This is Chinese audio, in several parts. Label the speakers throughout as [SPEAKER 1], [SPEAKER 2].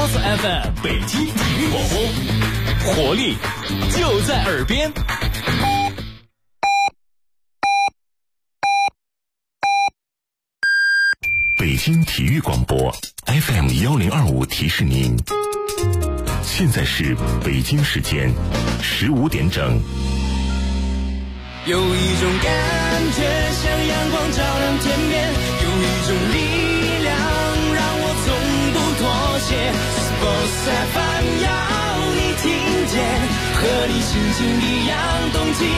[SPEAKER 1] Boss FM 北京体育广播，活力就在耳边。
[SPEAKER 2] 北京体育广播 FM 1025提示您，现在是北京时间15点整。
[SPEAKER 3] 有一种感觉像阳光照亮天边，有一种力量让我从不妥协。Sports FM 要你听见，和你心情一样动起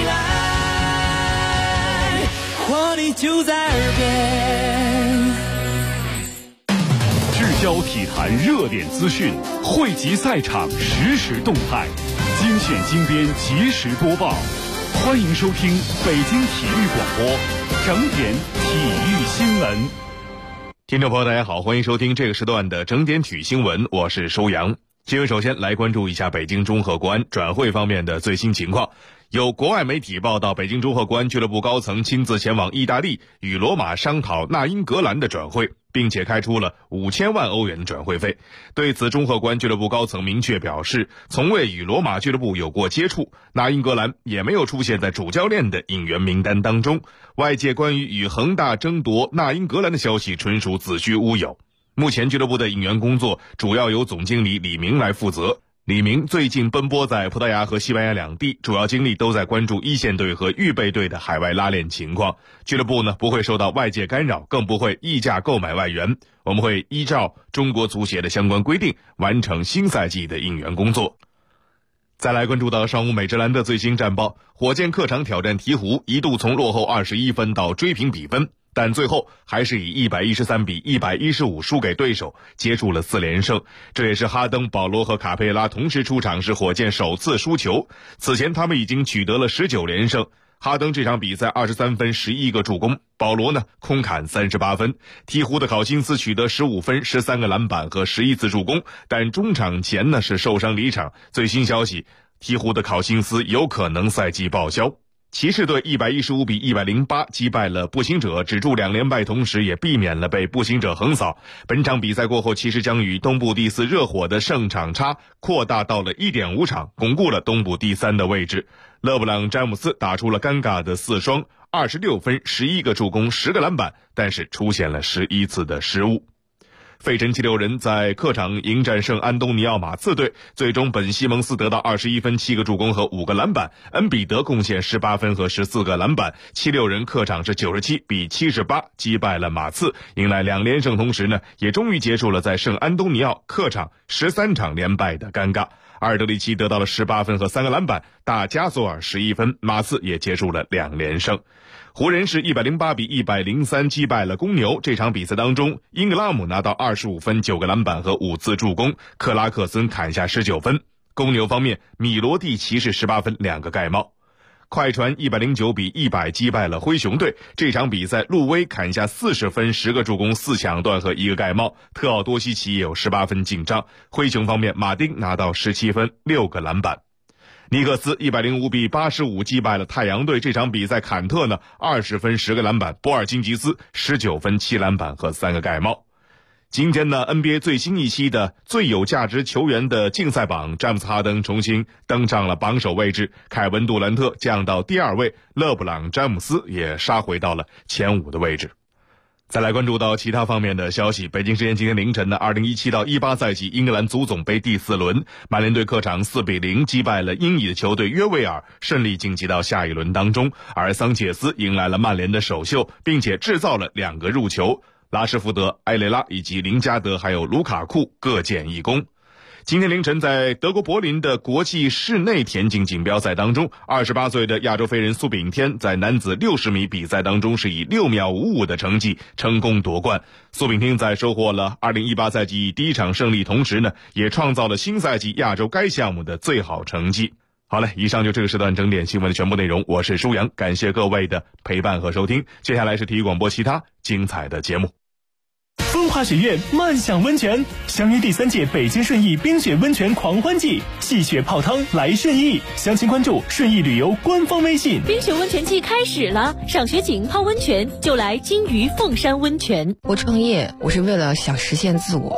[SPEAKER 3] 来，活力就在耳边。
[SPEAKER 4] 聚焦体坛热点资讯，汇集赛场实时动态，精选精编及时播报。欢迎收听北京体育广播整点体育新闻。
[SPEAKER 5] 听众朋友大家好，欢迎收听这个时段的整点体育新闻，我是收阳。新闻首先来关注一下北京中赫国安转会方面的最新情况。有国外媒体报道，北京中赫国安俱乐部高层亲自前往意大利与罗马商讨纳英格兰的转会，并且开出了5000万欧元的转会费。对此，中赫国安俱乐部高层明确表示，从未与罗马俱乐部有过接触，纳英格兰也没有出现在主教练的引援名单当中。外界关于与恒大争夺纳英格兰的消息纯属子虚乌有。目前俱乐部的引援工作主要由总经理李明来负责。李明最近奔波在葡萄牙和西班牙两地，主要精力都在关注一线队和预备队的海外拉练情况。俱乐部呢不会受到外界干扰，更不会溢价购买外援。我们会依照中国足协的相关规定，完成新赛季的引援工作。再来关注到上午美职篮的最新战报，火箭客场挑战鹈鹕，一度从落后21分到追平比分，但最后还是以113比115输给对手，结束了4连胜。这也是哈登、保罗和卡佩拉同时出场时火箭首次输球，此前他们已经取得了19连胜。哈登这场比赛23分11个助攻，保罗呢空砍38分。鹈鹕的考辛斯取得15分13个篮板和11次助攻，但中场前呢是受伤离场。最新消息，鹈鹕的考辛斯有可能赛季报销。骑士队115比108击败了步行者，止住2连败，同时也避免了被步行者横扫。本场比赛过后，骑士将与东部第4热火的胜场差扩大到了 1.5 场，巩固了东部第3的位置。勒布朗詹姆斯打出了尴尬的4双，26分11个助攻10个篮板，但是出现了11次的失误。费城76人在客场迎战圣安东尼奥马刺队，最终本西蒙斯得到21分7个助攻和5个篮板，恩比德贡献18分和14个篮板。76人客场是97比78击败了马刺，迎来2连胜，同时呢也终于结束了在圣安东尼奥客场13场连败的尴尬。阿尔德里奇得到了18分和3个篮板，大加索尔11分，马刺也结束了2连胜。湖人是108比103击败了公牛，这场比赛当中，英格拉姆拿到25分9个篮板和5次助攻，克拉克森砍下19分。公牛方面，米罗蒂奇是18分2个盖帽。快船109比100击败了灰熊队，这场比赛路威砍下40分10个助攻4抢断和1个盖帽，特奥多西奇也有18分进账。灰熊方面，马丁拿到17分6个篮板。尼克斯105比85击败了太阳队，这场比赛坎特呢20分10个篮板，波尔津吉斯19分7篮板和3个盖帽。今天呢 NBA 最新一期的最有价值球员的竞赛榜，詹姆斯哈登重新登上了榜首位置，凯文杜兰特降到第2位，勒布朗詹姆斯也杀回到了前5的位置。再来关注到其他方面的消息，北京时间今天凌晨的2017到18赛季英格兰足总杯第4轮，曼联队客场4比0击败了英乙的球队约维尔，顺利晋级到下一轮当中，而桑切斯迎来了曼联的首秀，并且制造了2个入球，拉什福德、埃雷拉以及林加德还有卢卡库各建一功。今天凌晨，在德国柏林的国际室内田径锦标赛当中，28岁的亚洲飞人苏炳添在男子60米比赛当中是以6秒55的成绩成功夺冠。苏炳添在收获了2018赛季第1场胜利，同时呢，也创造了新赛季亚洲该项目的最好成绩。好了，以上就这个时段整点新闻的全部内容，我是舒阳，感谢各位的陪伴和收听。接下来是体育广播其他精彩的节目。
[SPEAKER 4] 风华雪苑漫享温泉，相约第3届北京顺义冰雪温泉狂欢季，戏雪泡汤来顺义，详情关注顺义旅游官方微信。
[SPEAKER 6] 冰雪温泉季开始了，赏雪景泡温泉就来金鱼凤山温泉。
[SPEAKER 7] 我创业，我是为了想实现自我。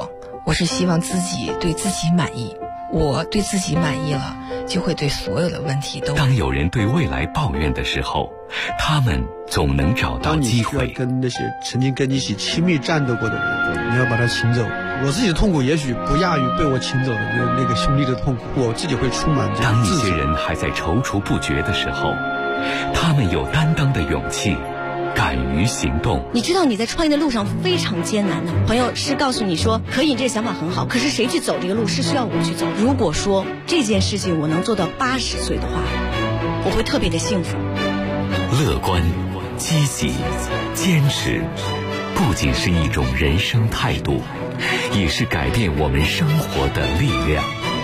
[SPEAKER 7] 我是希望自己对自己满意，我对自己满意了，就会对所有的问题都。
[SPEAKER 2] 当有人对未来抱怨的时候，他们总能找到机会。
[SPEAKER 8] 当你需要跟那些曾经跟你一起亲密战斗过的人，你要把他请走。我自己的痛苦也许不亚于被我请走的那个兄弟的痛苦，我自己会充满这
[SPEAKER 2] 当一
[SPEAKER 8] 种自责。
[SPEAKER 2] 些人还在踌躇不决的时候，他们有担当的勇气，敢于行动。
[SPEAKER 9] 你知道你在创业的路上非常艰难的，朋友是告诉你说可以，这个想法很好，可是谁去走这个路是需要我去走。如果说这件事情我能做到80岁的话，我会特别的幸福。
[SPEAKER 2] 乐观、积极、坚持，不仅是一种人生态度，也是改变我们生活的力量。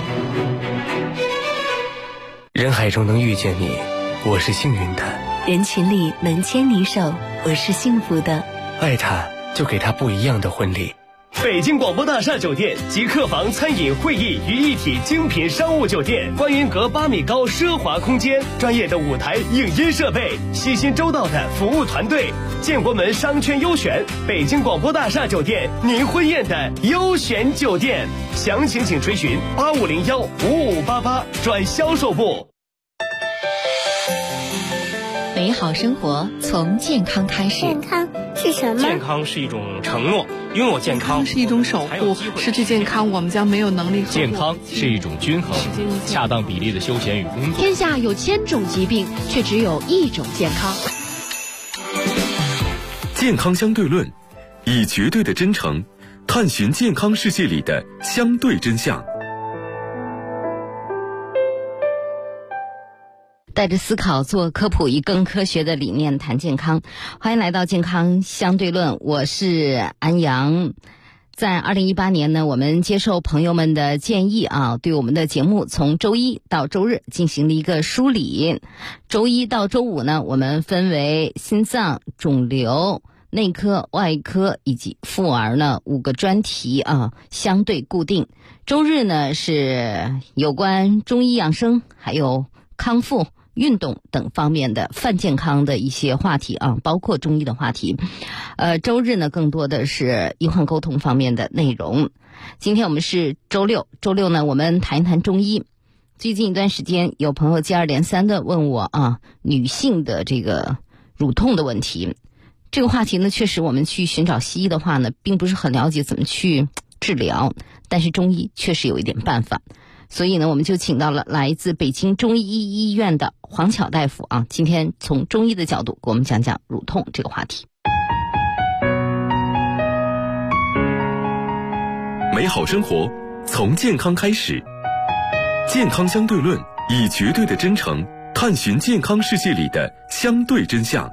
[SPEAKER 10] 人海中能遇见你，我是幸运的；
[SPEAKER 6] 人群里能牵你手，我是幸福的。
[SPEAKER 10] 爱他，就给他不一样的婚礼。
[SPEAKER 1] 北京广播大厦酒店集客房、餐饮、会议于一体精品商务酒店，观云阁8米高奢华空间，专业的舞台影音设备，细心周到的服务团队，建国门商圈优选，北京广播大厦酒店，您婚宴的优选酒店。详情请垂询85015588转销售部。
[SPEAKER 11] 美好生活从健康开始。
[SPEAKER 12] 健康是什么？
[SPEAKER 13] 健康是一种承诺，拥有健康
[SPEAKER 14] 是一种守护，失去健康我们将没有能力。
[SPEAKER 13] 健康是一种均衡，恰当比例的休闲与工作。
[SPEAKER 15] 天下有1000种疾病，却只有1种健康。
[SPEAKER 2] 健康相对论，以绝对的真诚探寻健康世界里的相对真相。
[SPEAKER 16] 带着思考做科普，以更科学的理念谈健康。欢迎来到健康相对论，我是安阳。在2018年呢，我们接受朋友们的建议啊，对我们的节目从周一到周日进行了一个梳理。周一到周五呢，我们分为心脏、肿瘤、内科、外科以及妇儿呢5个专题啊，相对固定。周日呢是有关中医养生，还有康复、运动等方面的泛健康的一些话题啊，包括中医的话题。周日呢更多的是医患沟通方面的内容。今天我们是周六呢我们谈一谈中医。最近一段时间有朋友接二连三的问我啊，女性的这个乳痛的问题。这个话题呢，确实我们去寻找西医的话呢，并不是很了解怎么去治疗，但是中医确实有一点办法。所以呢，我们就请到了来自北京中医医院的黄巧大夫啊，今天从中医的角度给我们讲讲乳痛这个话题。
[SPEAKER 2] 美好生活从健康开始，健康相对论，以绝对的真诚探寻健康世界里的相对真相。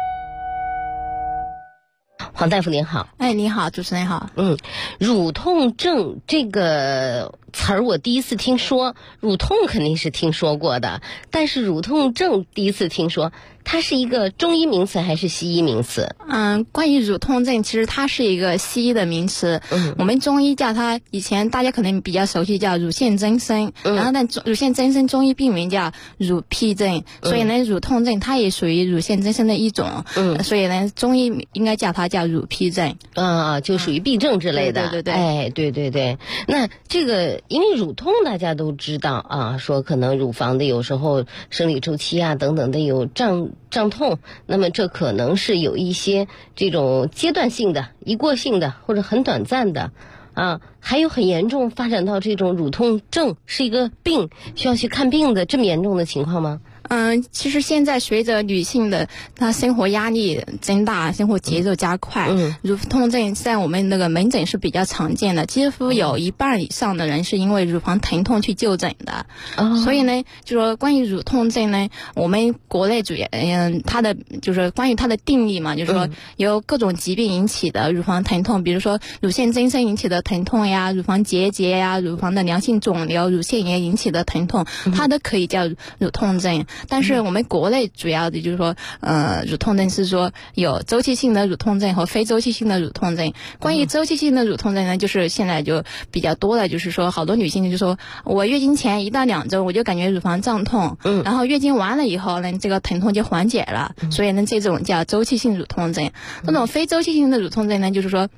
[SPEAKER 16] 黄大夫您好。
[SPEAKER 17] 哎，你好，主持人好。
[SPEAKER 16] 乳痛症这个词儿我第一次听说，乳痛肯定是听说过的，但是乳痛症第一次听说，它是一个中医名词还是西医名词？
[SPEAKER 17] 关于乳痛症，其实它是一个西医的名词。我们中医叫它，以前大家可能比较熟悉叫乳腺增生，然后但乳腺增生中医病名叫乳癖症，所以呢，乳痛症它也属于乳腺增生的一种。所以呢，中医应该叫它叫乳癖症。
[SPEAKER 16] 就属于痹症之类的。
[SPEAKER 17] 对。
[SPEAKER 16] 哎，对。那这个因为乳痛大家都知道啊，说可能乳房的有时候生理周期啊等等的有胀痛，那么这可能是有一些这种阶段性的、一过性的或者很短暂的啊，还有很严重发展到这种乳痛症是一个病，需要去看病的这么严重的情况吗？
[SPEAKER 17] 其实现在随着女性的她生活压力增大，生活节奏加快，乳痛症在我们那个门诊是比较常见的，几乎有1半以上的人是因为乳房疼痛去就诊的。所以呢，就说关于乳痛症呢，我们国内主要它的就是关于它的定义嘛，就是说由各种疾病引起的乳房疼痛，比如说乳腺增生引起的疼痛呀，乳房结节呀，乳房的良性肿瘤、乳腺炎引起的疼痛，它都可以叫乳痛症。但是我们国内主要的就是说，乳痛症是说有周期性的乳痛症和非周期性的乳痛症。关于周期性的乳痛症呢，就是现在就比较多了，就是说好多女性就说我月经前1到2周我就感觉乳房胀痛，然后月经完了以后呢，这个疼痛就缓解了，所以呢这种叫周期性乳痛症。那种非周期性的乳痛症呢，就是说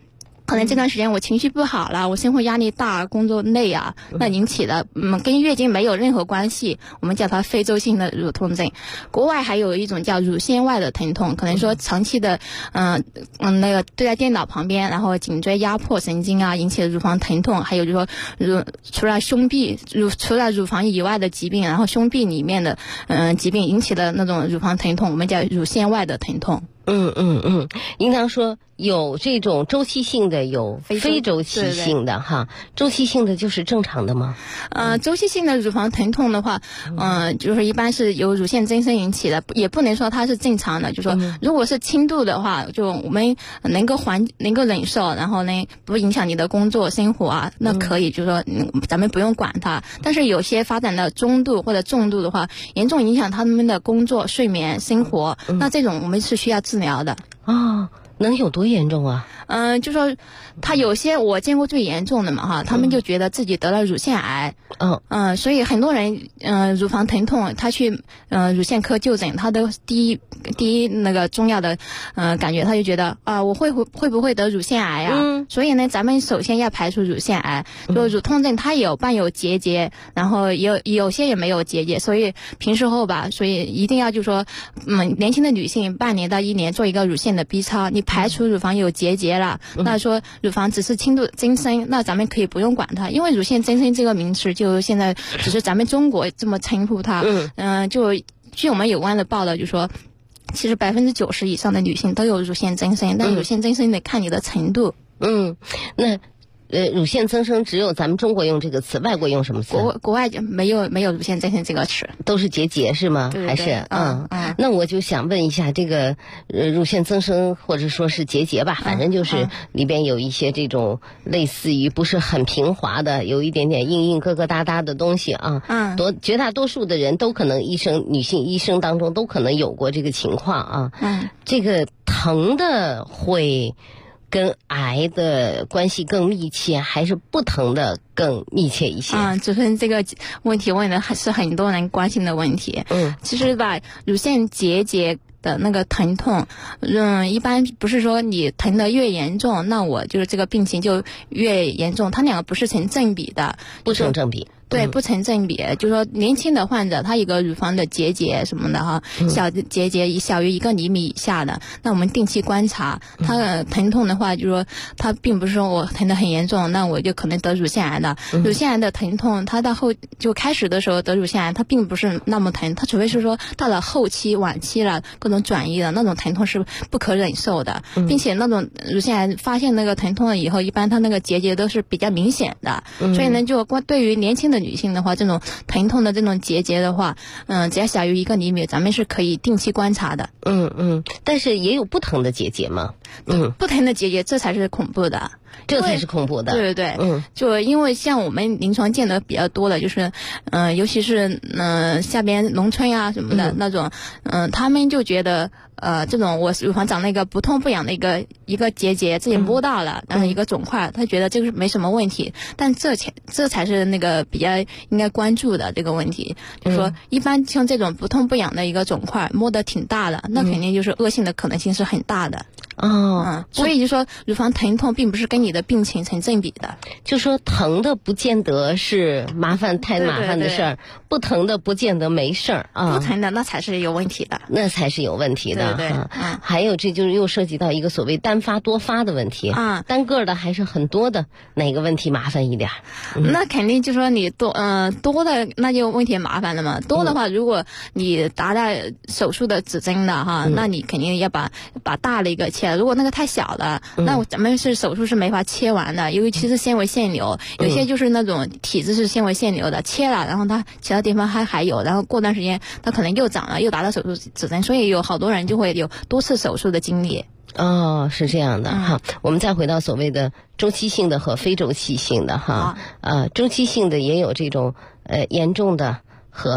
[SPEAKER 17] 可能这段时间我情绪不好了，我生活压力大，工作累啊，那引起的跟月经没有任何关系，我们叫它非周性的乳痛症。国外还有一种叫乳腺外的疼痛，可能说长期的那个对在电脑旁边，然后颈椎压迫神经啊引起的乳房疼痛，还有就是说除了乳房以外的疾病，然后胸壁里面的疾病引起的那种乳房疼痛，我们叫乳腺外的疼痛。
[SPEAKER 12] 应当说有这种周期性的，有非周期性的哈。周期性的就是正常的吗？
[SPEAKER 17] 周期性的乳房疼痛的话，就是一般是由乳腺增生引起的，也不能说它是正常的。就说如果是轻度的话，就我们能够忍受，然后呢不影响你的工作生活啊，那可以，就是说咱们不用管它。但是有些发展到中度或者重度的话，严重影响他们的工作、睡眠、生活，那这种我们是需要治疗的。
[SPEAKER 12] 能有多严重啊？
[SPEAKER 17] 就说他有些我见过最严重的嘛哈，他们就觉得自己得了乳腺癌。所以很多人乳房疼痛，他去乳腺科就诊，他的第一那个重要的感觉，他就觉得我会不会得乳腺癌啊？所以呢，咱们首先要排除乳腺癌。就乳痛症它有伴有结节，然后有些也没有结节，所以平时后吧，所以一定要就说年轻的女性半年到1年做一个乳腺的 B 超，你排除乳房有结节了，那说乳房只是轻度增生，那咱们可以不用管它，因为乳腺增生这个名词就现在只是咱们中国这么称呼它。就据我们有关的报道就说，其实90%以上的女性都有乳腺增生，但乳腺增生得看你的程度。
[SPEAKER 12] 那乳腺增生只有咱们中国用这个词，外国用什么词？
[SPEAKER 17] 国外没有乳腺增生这个词，
[SPEAKER 12] 都是结节是吗？
[SPEAKER 17] 对
[SPEAKER 12] 还是那我就想问一下，这个乳腺增生或者说是结节吧，反正就是里边有一些这种类似于不是很平滑的，有一点点硬疙瘩的东西啊。绝大多数的人都可能女性一生当中都可能有过这个情况啊。这个疼的会跟癌的关系更密切，还是不疼的更密切一些？
[SPEAKER 17] 主持人这个问题问的还是很多人关心的问题。其实吧，乳腺结节的那个疼痛，一般不是说你疼得越严重，那我就是这个病情就越严重，它两个不是成正比的，
[SPEAKER 12] 不成正比。
[SPEAKER 17] 对，不成正比。就是说年轻的患者他有个乳房的结节什么的哈，小结节小于1个厘米以下的，那我们定期观察他的疼痛的话，就是说他并不是说我疼得很严重，那我就可能得乳腺癌的。乳腺癌的疼痛，他到就开始的时候得乳腺癌，他并不是那么疼，他除非是说到了后期晚期了，各种转移的那种疼痛是不可忍受的，并且那种乳腺癌发现那个疼痛了以后，一般他那个结节都是比较明显的。所以呢，就对于年轻的女性的话，这种疼痛的这种结节的话，只要小于1个厘米，咱们是可以定期观察的。
[SPEAKER 12] 但是也有不疼的结节吗？
[SPEAKER 17] 不疼的结节，这才是恐怖的。
[SPEAKER 12] 这才是恐怖的。
[SPEAKER 17] 对，就因为像我们临床见得比较多的，就是尤其是下边农村啊什么的那种，他们就觉得这种我乳房长了一个不痛不痒的一个结节，自己摸到了，然后一个肿块，他觉得这个没什么问题，但这才是那个比较应该关注的这个问题。就是说一般像这种不痛不痒的一个肿块摸得挺大的，那肯定就是恶性的可能性是很大的。所以就说乳房疼痛并不是跟你的病情成正比的，
[SPEAKER 12] 就说疼的不见得是太麻烦的事儿，不疼的不见得没事儿啊，
[SPEAKER 17] 不疼的那才是有问题的，
[SPEAKER 12] 那才是有问题的。
[SPEAKER 17] 对，
[SPEAKER 12] 还有这就是又涉及到一个所谓单发多发的问题单个的还是很多的，哪个问题麻烦一点？
[SPEAKER 17] 那肯定就说你多的那就问题麻烦了嘛。多的话，如果你达到手术的指针的哈，那你肯定要把大的一个切了。如果那个太小了，那咱们是手术是没法切完的，尤其是纤维腺瘤，有些就是那种体质是纤维腺瘤的，切了然后它其他地方还有，然后过段时间它可能又长了，又达到手术指针，所以有好多人就会有多次手术的经历。
[SPEAKER 12] 是这样的哈。我们再回到所谓的周期性的和非周期性的哈。周期性的也有这种严重的和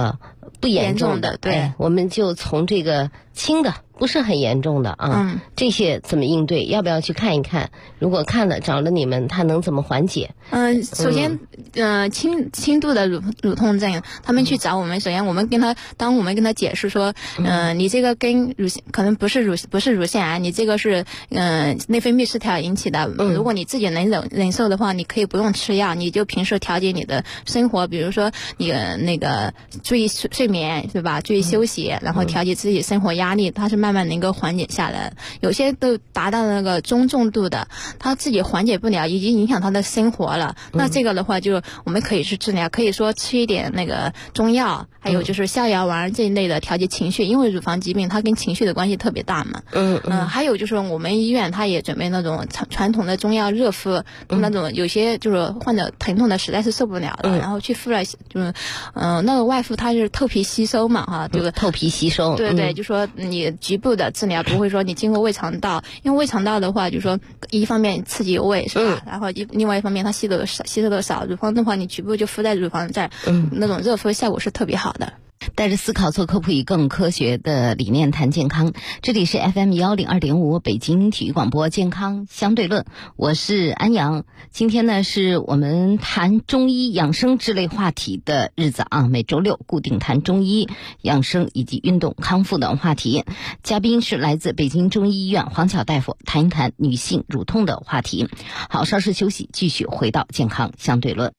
[SPEAKER 12] 不严重的，
[SPEAKER 17] 对，
[SPEAKER 12] 我们就从这个轻的不是很严重的啊，这些怎么应对？要不要去看一看？如果看了找了你们，他能怎么缓解？
[SPEAKER 17] 首先，轻度的乳痛症，他们去找我们，首先我们跟他解释说，你这个跟乳腺可能不是乳腺癌，你这个是内分泌失调引起的。如果你自己能忍受的话，你可以不用吃药，你就平时调节你的生活，比如说你那个注意睡眠，对吧？注意休息，然后调节自己生活压力，它是慢慢能够缓解下来。有些都达到那个中重度的，他自己缓解不了，已经影响他的生活了。那这个的话，就我们可以去治疗，可以说吃一点那个中药，还有就是逍遥丸这一类的调节情绪，因为乳房疾病它跟情绪的关系特别大嘛。还有就是我们医院它也准备那种传统的中药热敷，那种有些就是患者疼痛的实在是受不了了，然后去敷了，就是那个外敷它是透皮吸收嘛，哈，就是
[SPEAKER 12] 透皮吸收。
[SPEAKER 17] 对对，就说你局部的治疗不会说你经过胃肠道，因为胃肠道的话，就说一方面刺激胃是吧，然后另外一方面它吸收的少，乳房的话你局部就敷在乳房这儿，那种热敷效果是特别好的。
[SPEAKER 16] 带着思考做科普，以更科学的理念谈健康。这里是 FM102.5 北京体育广播健康相对论，我是安阳。今天呢是我们谈中医养生之类话题的日子啊，每周六固定谈中医养生以及运动康复等话题。嘉宾是来自北京中医医院黄巧大夫，谈一谈女性乳痛的话题。好，稍事休息，继续回到健康相对论。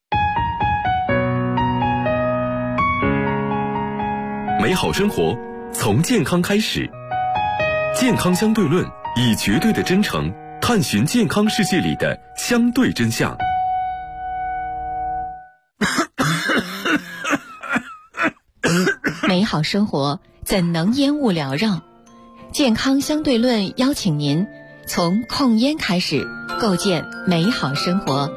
[SPEAKER 2] 美好生活从健康开始，健康相对论以绝对的真诚探寻健康世界里的相对真相。
[SPEAKER 11] 美好生活怎能烟雾缭绕？健康相对论邀请您从控烟开始，构建美好生活。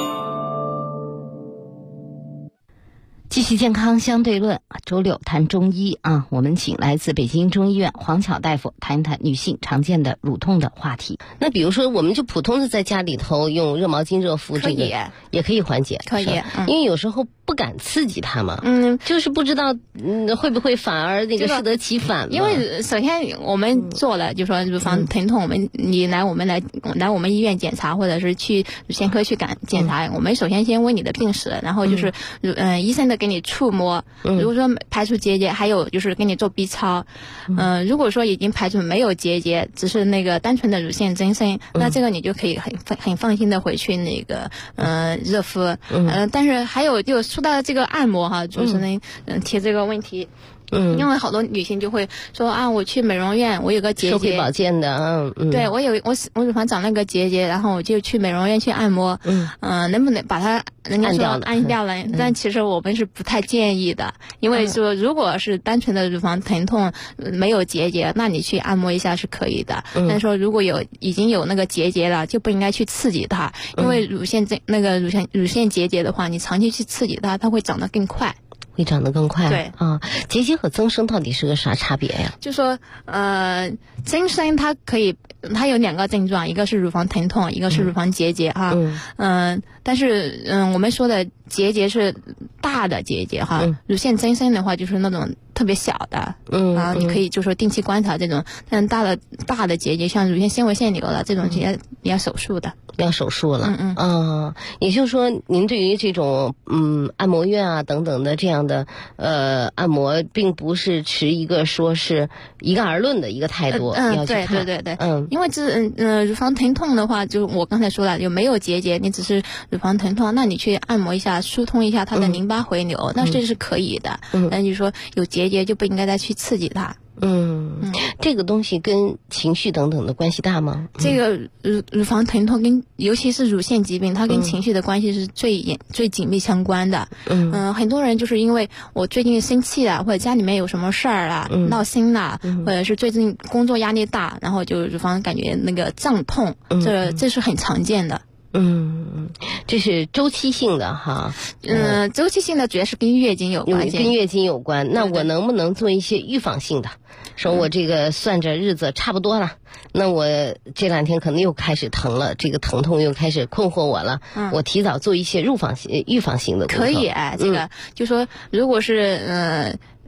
[SPEAKER 16] 继续健康相对论，周六谈中医啊，我们请来自北京中医院黄巧大夫谈一谈女性常见的乳痛的话题。
[SPEAKER 12] 那比如说我们就普通的在家里头用热毛巾热敷，这个也可以缓解，
[SPEAKER 17] 可以，
[SPEAKER 12] 因为有时候不敢刺激它嘛，就是不知道会不会反而那个适得其反。
[SPEAKER 17] 因为首先我们做了，就说乳房疼痛，你来我们医院检查，或者是去乳腺科去检查，我们首先先问你的病史，然后就是医生的给你触摸，如果说排除结节，还有就是给你做 B 超，如果说已经排除没有结节，只是那个单纯的乳腺增生，那这个你就可以很放心的回去那个热敷，但是还有就说到这个按摩哈，主持人提这个问题。因为好多女性就会说啊，我去美容院，我有个结节，
[SPEAKER 12] 收费保健的，
[SPEAKER 17] 对，我乳房长那个结节，然后我就去美容院去按摩，能不能把它人家说按掉了？但其实我们是不太建议的，因为说如果是单纯的乳房疼痛没有结节，那你去按摩一下是可以的，但是说如果已经有那个结节了，就不应该去刺激它，因为乳腺结节的话，你长期去刺激它，它会长得更快。
[SPEAKER 12] 会长得更快。
[SPEAKER 17] 对
[SPEAKER 12] 啊，结节和增生到底是个啥差别呀？
[SPEAKER 17] 就说增生它有两个症状，一个是乳房疼痛，一个是乳房结节哈。但是我们说的结节是大的结节哈，乳腺增生的话就是那种特别小的，你可以就说定期观察这种，但大的结节像乳腺纤维腺瘤了这种也要手术的。
[SPEAKER 12] 要手术了，也就是说，您对于这种按摩院啊等等的这样的按摩，并不是持一个说是一概而论的一个态度，要去看。
[SPEAKER 17] 对，因为乳房疼痛的话，就我刚才说了，有没有结节，你只是乳房疼痛，那你去按摩一下，疏通一下它的淋巴回流，那这是可以的。但就是说有结节就不应该再去刺激它。
[SPEAKER 12] 这个东西跟情绪等等的关系大吗？
[SPEAKER 17] 这个乳房疼痛尤其是乳腺疾病，它跟情绪的关系是最紧密相关的。很多人就是因为我最近生气了，或者家里面有什么事儿了，闹心了，或者是最近工作压力大，然后就乳房感觉那个胀痛，这是很常见的。
[SPEAKER 12] 这是周期性的哈。
[SPEAKER 17] 周期性的主要是跟月经有关系。
[SPEAKER 12] 跟月经有关。那我能不能做一些预防性的？说我这个算着日子差不多了，那我这两天可能又开始疼了，这个疼痛又开始困惑我了，我提早做一些预防性的工作。
[SPEAKER 17] 可以这个就说如果是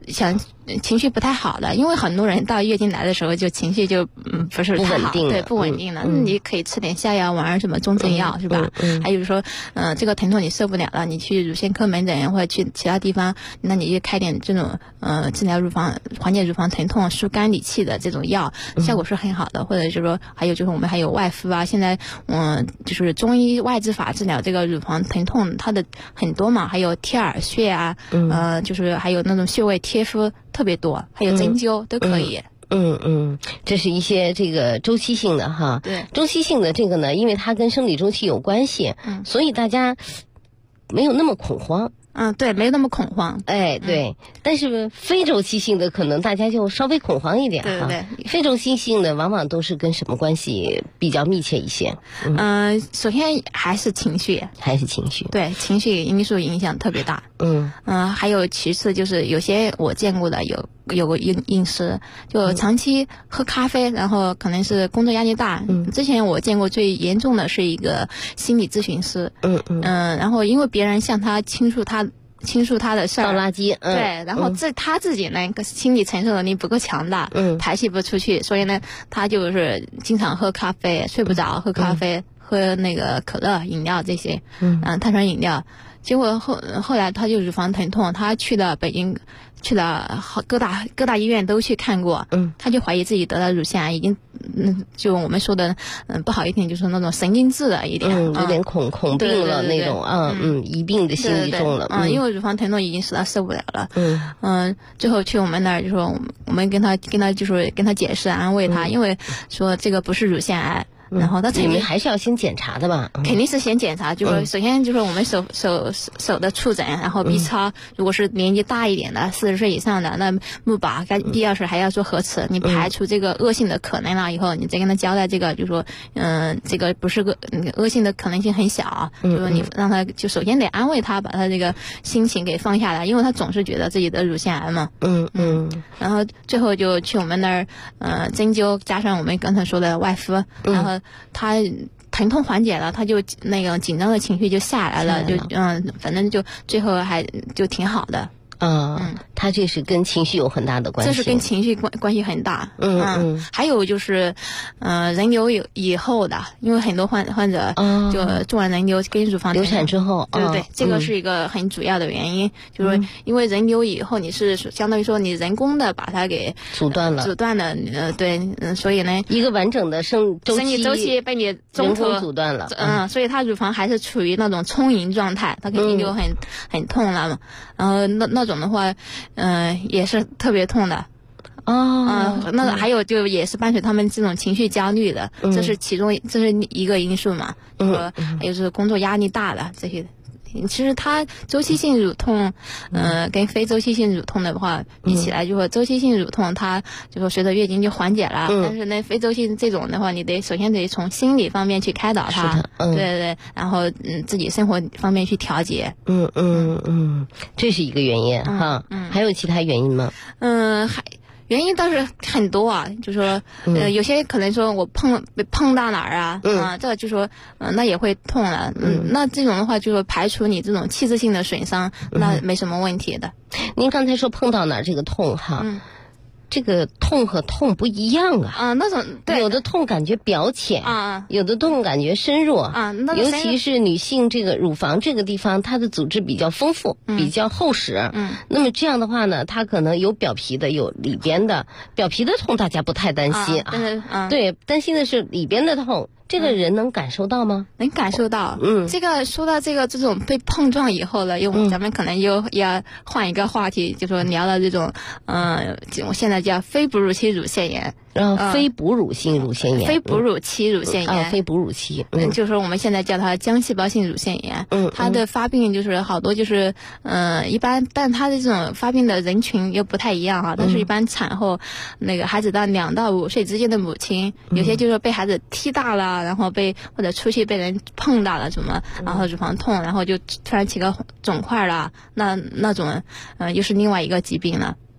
[SPEAKER 17] 想情绪不太好的，因为很多人到月经来的时候就情绪就不是太好，对，不稳定的。你可以吃点下药丸什么中成药是吧？还有说这个疼痛你受不了了，你去乳腺科门诊或者去其他地方，那你就开点这种治疗缓解乳房疼痛、疏肝理气的这种药，效果是很好的。或者就是说还有就是我们还有外敷啊，现在就是中医外治法治疗这个乳房疼痛，它的很多嘛，还有贴耳穴啊，就是还有那种穴位贴敷特别多，还有针灸都可以。
[SPEAKER 12] 这是一些这个周期性的哈。
[SPEAKER 17] 对，
[SPEAKER 12] 周期性的这个呢，因为它跟生理周期有关系，所以大家没有那么恐慌。
[SPEAKER 17] 对，没那么恐慌。
[SPEAKER 12] 哎，对，但是非周期性的可能大家就稍微恐慌一点哈。
[SPEAKER 17] 对，
[SPEAKER 12] 非周期性的往往都是跟什么关系比较密切一些？
[SPEAKER 17] 首先还是情绪，对，情绪因素影响特别大。还有其次就是有些我见过的有个饮食，就长期喝咖啡，然后可能是工作压力大。之前我见过最严重的是一个心理咨询师。然后因为别人向他倾诉他的事儿，
[SPEAKER 12] 倒垃圾。
[SPEAKER 17] 对，然后他自己呢心理承受能力不够强大，排泄不出去，所以呢他就是经常喝咖啡，睡不着，喝咖啡，喝那个可乐、饮料这些，碳酸饮料。结果后来他就乳房疼痛，他去了北京，去了各大医院都去看过，他就怀疑自己得了乳腺癌，已经就我们说的不好一点，就是那种神经质的一点，
[SPEAKER 12] 有点恐病了那种疑病的心理重了。
[SPEAKER 17] 因为乳房疼痛已经实在受不了了。最后去我们那儿就说我们跟他就是跟他解释安慰他，因为说这个不是乳腺癌。然后
[SPEAKER 12] 你们还是要先检查的吧？
[SPEAKER 17] 肯定是先检查，就是首先就是我们手的触诊，然后 B 超，如果是年纪大一点的40岁以上的，那钼靶必要时还要做核磁，你排除这个恶性的可能了以后，你再跟他交代这个，就是说这个不是个恶性的可能性很小，就是你让他就首先得安慰他，把他这个心情给放下来，因为他总是觉得自己得乳腺癌嘛。然后最后就去我们那儿针灸，加上我们刚才说的外敷，然后他疼痛缓解了，他就那个紧张的情绪就下来了，就反正就最后还就挺好的。
[SPEAKER 12] 他这是跟情绪有很大的关系，
[SPEAKER 17] 这是跟情绪关系很大。还有就是人流以后的，因为很多患者就做完人流跟乳房
[SPEAKER 12] 流产之后，
[SPEAKER 17] 对，这个是一个很主要的原因，就是因为人流以后你是相当于说你人工的把它给阻断了，对，所以呢
[SPEAKER 12] 一个完整的生理
[SPEAKER 17] 周期被你中途
[SPEAKER 12] 阻断了，
[SPEAKER 17] 所以它乳房还是处于那种充盈状态，它肯定就很痛了嘛。然后那种的话，也是特别痛的。那还有就也是伴随他们这种情绪焦虑的，这是一个因素嘛。还有就是工作压力大的这些。其实它周期性乳痛，跟非周期性乳痛的话比起来，就说周期性乳痛它就说随着月经就缓解了，但是呢非周期这种的话，你首先得从心理方面去开导它，对，然后自己生活方面去调节。
[SPEAKER 12] 这是一个原因哈。还有其他原因吗？
[SPEAKER 17] 原因倒是很多啊，就说有些可能说我碰到哪儿啊，这个就说那也会痛了，那这种的话就说排除你这种器质性的损伤，那没什么问题的。
[SPEAKER 12] 您刚才说碰到哪儿这个痛哈，这个痛和痛不一样啊。
[SPEAKER 17] 那种对，
[SPEAKER 12] 有的痛感觉表浅有的痛感觉深入尤其是女性这个乳房这个地方，它的组织比较丰富，比较厚实。那么这样的话呢，它可能有表皮的，有里边的。表皮的痛大家不太担心对，担心的是里边的痛。这个人能感受到吗？
[SPEAKER 17] 能感受到。这个说到这种被碰撞以后了，咱们可能又要换一个话题，就说聊了这种我现在叫非哺乳期乳腺炎。
[SPEAKER 12] 非哺乳性乳腺炎，
[SPEAKER 17] 非哺乳期乳腺炎，
[SPEAKER 12] 非哺乳期，
[SPEAKER 17] 就是说我们现在叫它浆细胞性乳腺炎。它的发病就是好多就是一般，但它的这种发病的人群又不太一样啊。但是一般产后那个孩子到2到5岁之间的母亲，有些就是被孩子踢大了，然后或者出去被人碰到了什么，然后乳房痛，然后就突然起个肿块了，那种又是另外一个疾病了。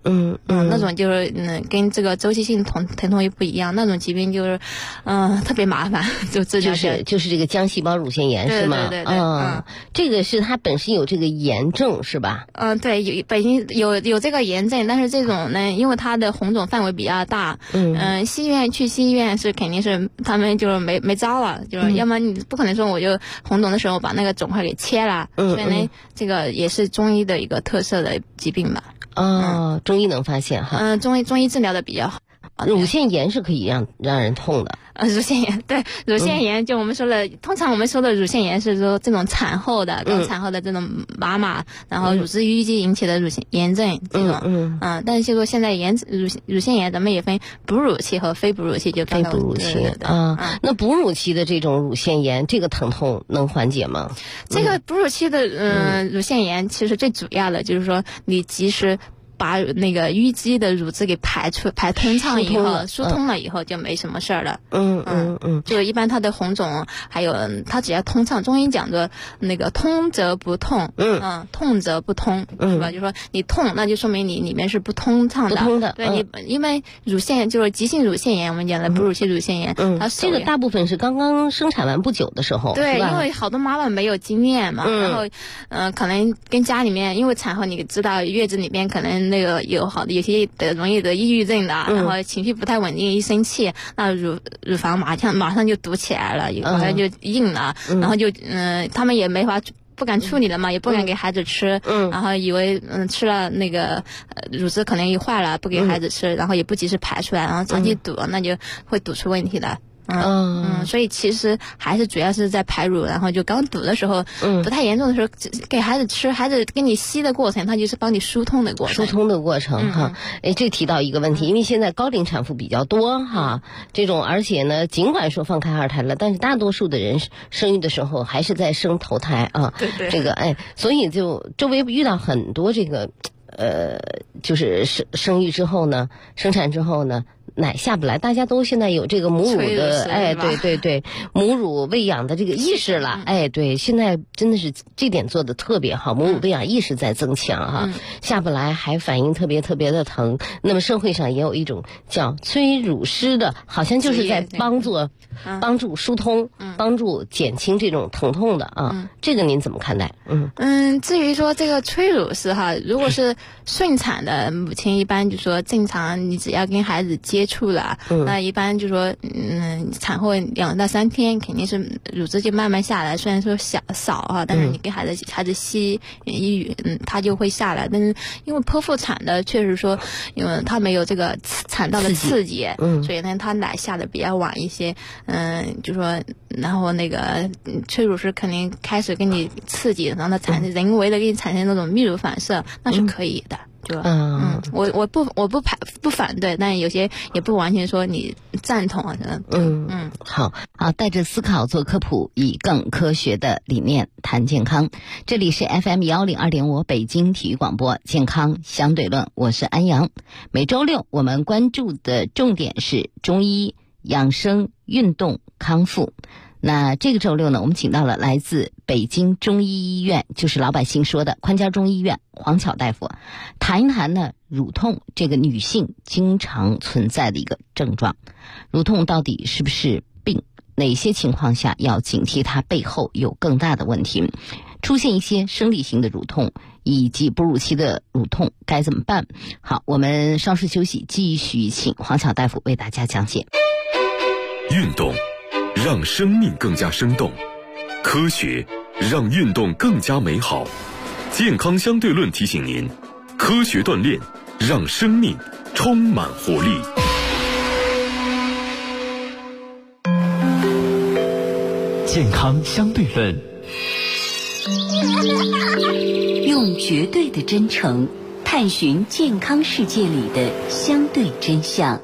[SPEAKER 17] 那种就是跟这个周期性疼痛也不一样，那种疾病就是特别麻烦，就是
[SPEAKER 12] 这个浆细胞乳腺炎是吗？
[SPEAKER 17] 对，
[SPEAKER 12] 这个是它本身有这个炎症是吧？
[SPEAKER 17] 对，北京有这个炎症，但是这种呢，因为它的红肿范围比较大，去西医院是肯定是他们就是没招了，就是要么你不可能说我就红肿的时候把那个肿块给切了，所以呢，这个也是中医的一个特色的疾病吧。
[SPEAKER 12] 中医能发现哈。
[SPEAKER 17] 中医治疗的比较好。
[SPEAKER 12] 乳腺炎是可以让人痛的。
[SPEAKER 17] 乳腺炎，对，乳腺炎就我们说的，通常我们说的乳腺炎是说这种产后的、刚产后的这种妈妈，然后乳汁淤积引起的乳腺炎症这种，但是就说现在乳腺炎咱们也分哺乳期和非哺乳期，就
[SPEAKER 12] 非哺乳期那哺乳期的这种乳腺炎，这个疼痛能缓解吗？
[SPEAKER 17] 这个哺乳期的乳腺炎其实最主要的就是说你及时把那个淤积的乳汁给排通畅以后，疏通了以后就没什么事儿了。就一般它的红肿，还有它只要通畅，中医讲的那个通则不痛，痛则不通，是吧？就说你痛，那就说明你里面是不通畅的。
[SPEAKER 12] 不通的。
[SPEAKER 17] 对，你因为乳腺就是急性乳腺炎，我们讲的哺乳期乳腺炎，它
[SPEAKER 12] 这个大部分是刚刚生产完不久的时候。
[SPEAKER 17] 对，因为好多妈妈没有经验嘛，然后可能跟家里面，因为产后你知道月子里面可能那个有些容易得抑郁症的，然后情绪不太稳定，一生气，那乳房马上就堵起来了，马上就硬了，然后就他们也不敢处理了嘛，也不敢给孩子吃，然后以为吃了那个乳汁可能也坏了，不给孩子吃，然后也不及时排出来，然后长期堵，那就会堵出问题来。所以其实还是主要是在排乳，然后就刚堵的时候，不太严重的时候给孩子吃，孩子跟你吸的过程，它就是帮你疏通的过程。
[SPEAKER 12] 哈。这提到一个问题，因为现在高龄产妇比较多哈，这种而且呢，尽管说放开二胎了，但是大多数的人生育的时候还是在生头胎啊。
[SPEAKER 17] 对。
[SPEAKER 12] 这个所以就周围遇到很多这个就是生育之后呢，生产之后呢，奶下不来，大家都现在有这个母乳的对，母乳喂养的这个意识了，对，现在真的是这点做的特别好，母乳喂养意识在增强哈，下不来还反应特别特别的疼。那么社会上也有一种叫催乳师的，好像就是在帮助疏通，帮助减轻这种疼痛的啊，这个您怎么看待？
[SPEAKER 17] 至于说这个催乳师哈，如果是顺产的母亲，一般就说正常，你只要跟孩子接触了，那一般就说产后2到3天肯定是乳汁就慢慢下来，虽然说少哈，但是你给孩子吸它就会下来。但是因为剖腹产的确实说，因为它没有这个产道的刺激，所以呢它奶下的比较晚一些。就说然后那个催乳师肯定开始给你刺激，让它人为的给你产生那种泌乳反射，那是可以的。我不反对，但有些也不完全说你赞同啊。
[SPEAKER 16] 好，带着思考做科普，以更科学的理念谈健康。这里是 FM 102.5北京体育广播健康相对论，我是安阳。每周六我们关注的重点是中医、养生、运动、康复。那这个周六呢，我们请到了来自北京中医医院，就是老百姓说的宽家中医院黄巧大夫，谈一谈呢乳痛这个女性经常存在的一个症状。乳痛到底是不是病？哪些情况下要警惕它背后有更大的问题？出现一些生理型的乳痛以及哺乳期的乳痛该怎么办？好，我们稍事休息，继续请黄巧大夫为大家讲解。
[SPEAKER 18] 运动让生命更加生动，科学让运动更加美好。健康相对论提醒您，科学锻炼让生命充满活力。
[SPEAKER 2] 健康相对论，
[SPEAKER 6] 用绝对的真诚探寻健康世界里的相对真相。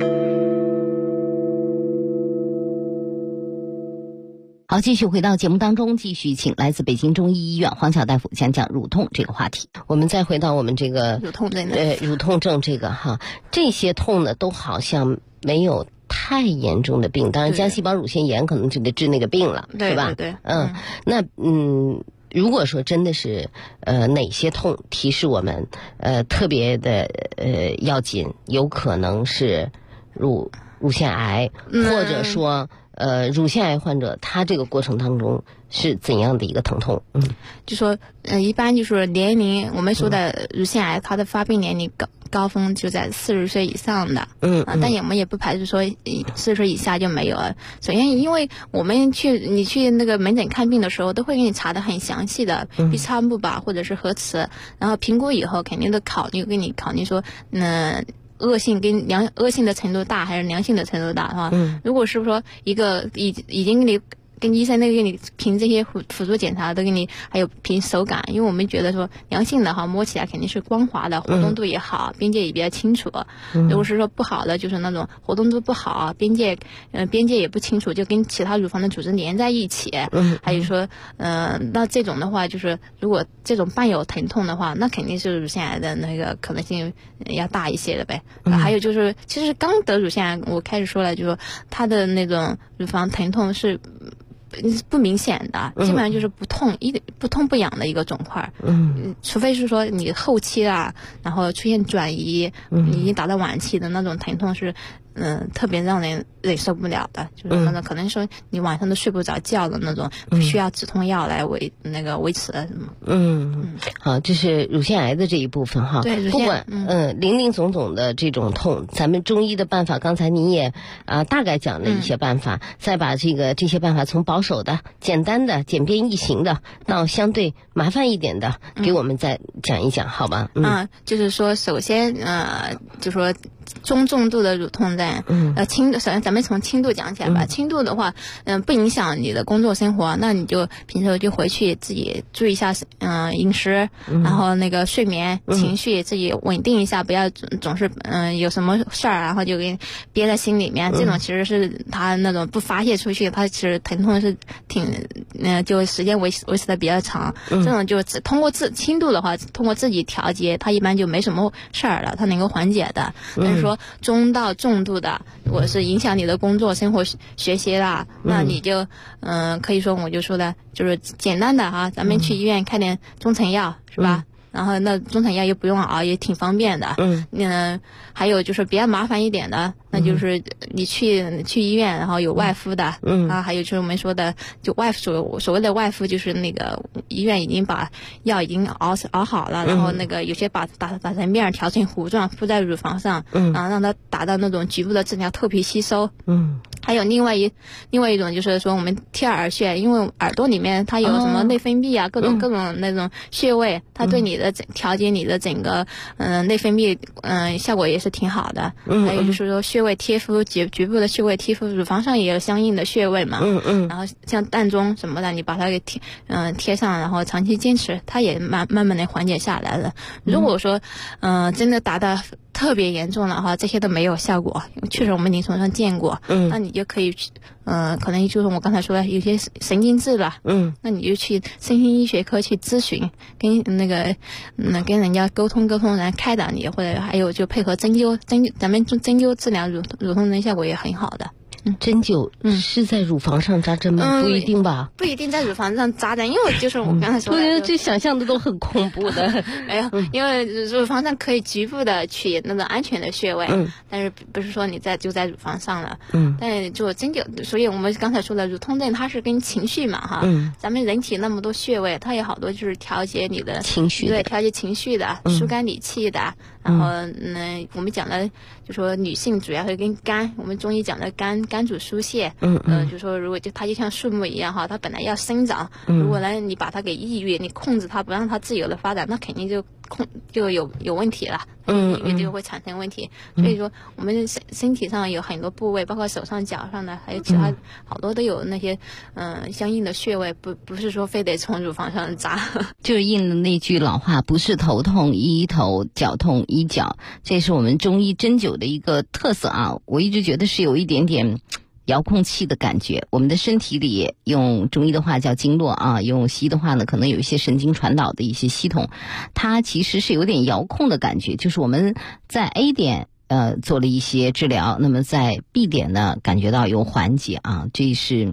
[SPEAKER 16] 好，继续回到节目当中，继续请来自北京中医医院黄巧大夫讲讲乳痛这个话题。
[SPEAKER 12] 我们再回到我们这个
[SPEAKER 17] 乳痛症
[SPEAKER 12] 乳痛症这个哈，这些痛呢都好像没有太严重的病，当然浆细胞乳腺炎可能就得治那个病了，是吧？
[SPEAKER 17] 对。
[SPEAKER 12] 那如果说真的是哪些痛提示我们特别的要紧，有可能是乳腺癌，或者说乳腺癌患者他这个过程当中是怎样的一个疼痛？
[SPEAKER 17] 就说一般就是年龄，我们说的乳腺癌它的发病年龄高峰就在40岁以上的，但我们也不排除说40岁以下就没有了。首先，因为我们你去那个门诊看病的时候，都会给你查得很详细的，B 超钼吧或者是核磁，然后评估以后肯定都给你考虑说，恶性的程度大还是良性的程度大，是吧？如果是说一个已经给你跟医生给你凭这些辅助检查都给你，还有凭手感，因为我们觉得说良性的摸起来肯定是光滑的，活动度也好，边界也比较清楚。如果是说不好的，就是那种活动度不好，边界也不清楚，就跟其他乳房的组织连在一起。还有说那这种的话，就是如果这种伴有疼痛的话，那肯定是乳腺癌的那个可能性要大一些的呗。还有就是其实刚得乳腺癌，我开始说了，就是说它的那种乳房疼痛是不明显的，基本上就是不痛不痒的一个肿块。除非是说你后期然后出现转移，你已经达到晚期的那种疼痛是特别让人忍受不了的，就是那种可能说你晚上都睡不着觉的那种，需要止痛药来维持什么。
[SPEAKER 12] 好，这是乳腺癌的这一部分哈。
[SPEAKER 17] 对，
[SPEAKER 12] 不管林林总总的这种痛，咱们中医的办法，刚才你也大概讲了一些办法，再把这些办法从保守的、简单的、简便易行的到相对麻烦一点的，给我们再讲一讲，好吧？
[SPEAKER 17] 就是说，首先就说中重度的乳痛症，首先咱们从轻度讲起来吧。轻度的话，不影响你的工作生活，那你就平时就回去自己注意一下，饮食，然后那个睡眠、情绪自己稳定一下，不要总是有什么事儿然后就给憋在心里面。这种其实是他那种不发泄出去，他其实疼痛是就时间维持的比较长。这种就通过轻度的话，通过自己调节，他一般就没什么事儿了，他能够缓解的。但是说中到重度的，我是影响你的工作、生活、学习啦，那你就可以说我就说的就是简单的咱们去医院开点中成药，是吧？然后那中成药又不用熬，也挺方便的。还有就是比较麻烦一点的，那就是你去医院，然后有外敷的。还有就是我们说的就所谓的外敷，就是那个医院已经把药已经熬好了，然后那个有些打成面调成糊状敷在乳房上，然后让它达到那种局部的治疗，透皮吸收。还有另外一种就是说我们贴耳穴，因为耳朵里面它有什么内分泌各种那种穴位，它对你的调节你的整个内分泌效果也是挺好的。还有就是说穴位贴敷，局部的穴位贴敷，乳房上也有相应的穴位嘛。然后像膻中什么的，你把它给贴上，然后长期坚持，它也慢慢的缓解下来了。如果说真的达到特别严重了这些都没有效果，确实我们临床上见过。那你就可以可能就是我刚才说的有些神经质了，那你就去身心医学科去咨询，跟人家沟通，然后开导你，或者还有就配合针灸，咱们针灸治疗乳痛症效果也很好的。
[SPEAKER 12] 针灸是在乳房上扎针吗？不一定吧。
[SPEAKER 17] 不一定在乳房上扎针，因为就是我刚才说的，
[SPEAKER 12] 我觉得这想象的都很恐怖的。
[SPEAKER 17] 没有，因为乳房上可以局部的取那种安全的穴位，但是不是说你就在乳房上了。但就针灸，所以我们刚才说的乳痛症，它是跟情绪嘛咱们人体那么多穴位，它有好多就是调节你的
[SPEAKER 12] 情绪，
[SPEAKER 17] 对，调节情绪的，疏肝理气的。然后我们讲的就说女性主要是跟肝，我们中医讲的肝主疏泄。就说如果它就像树木一样它本来要生长，如果呢你把它给抑郁，你控制它不让它自由的发展，那肯定就有问题了，抑郁就会产生问题。所以说我们身体上有很多部位，包括手上脚上的，还有其他好多都有那些相应的穴位，不是说非得从乳房上扎。
[SPEAKER 16] 就是应了那句老话，不是头痛医头，脚痛医脚，这是我们中医针灸的一个特色我一直觉得是有一点点遥控器的感觉。我们的身体里用中医的话叫经络用西医的话呢，可能有一些神经传导的一些系统，它其实是有点遥控的感觉。就是我们在 A 点做了一些治疗，那么在 B 点呢感觉到有缓解这是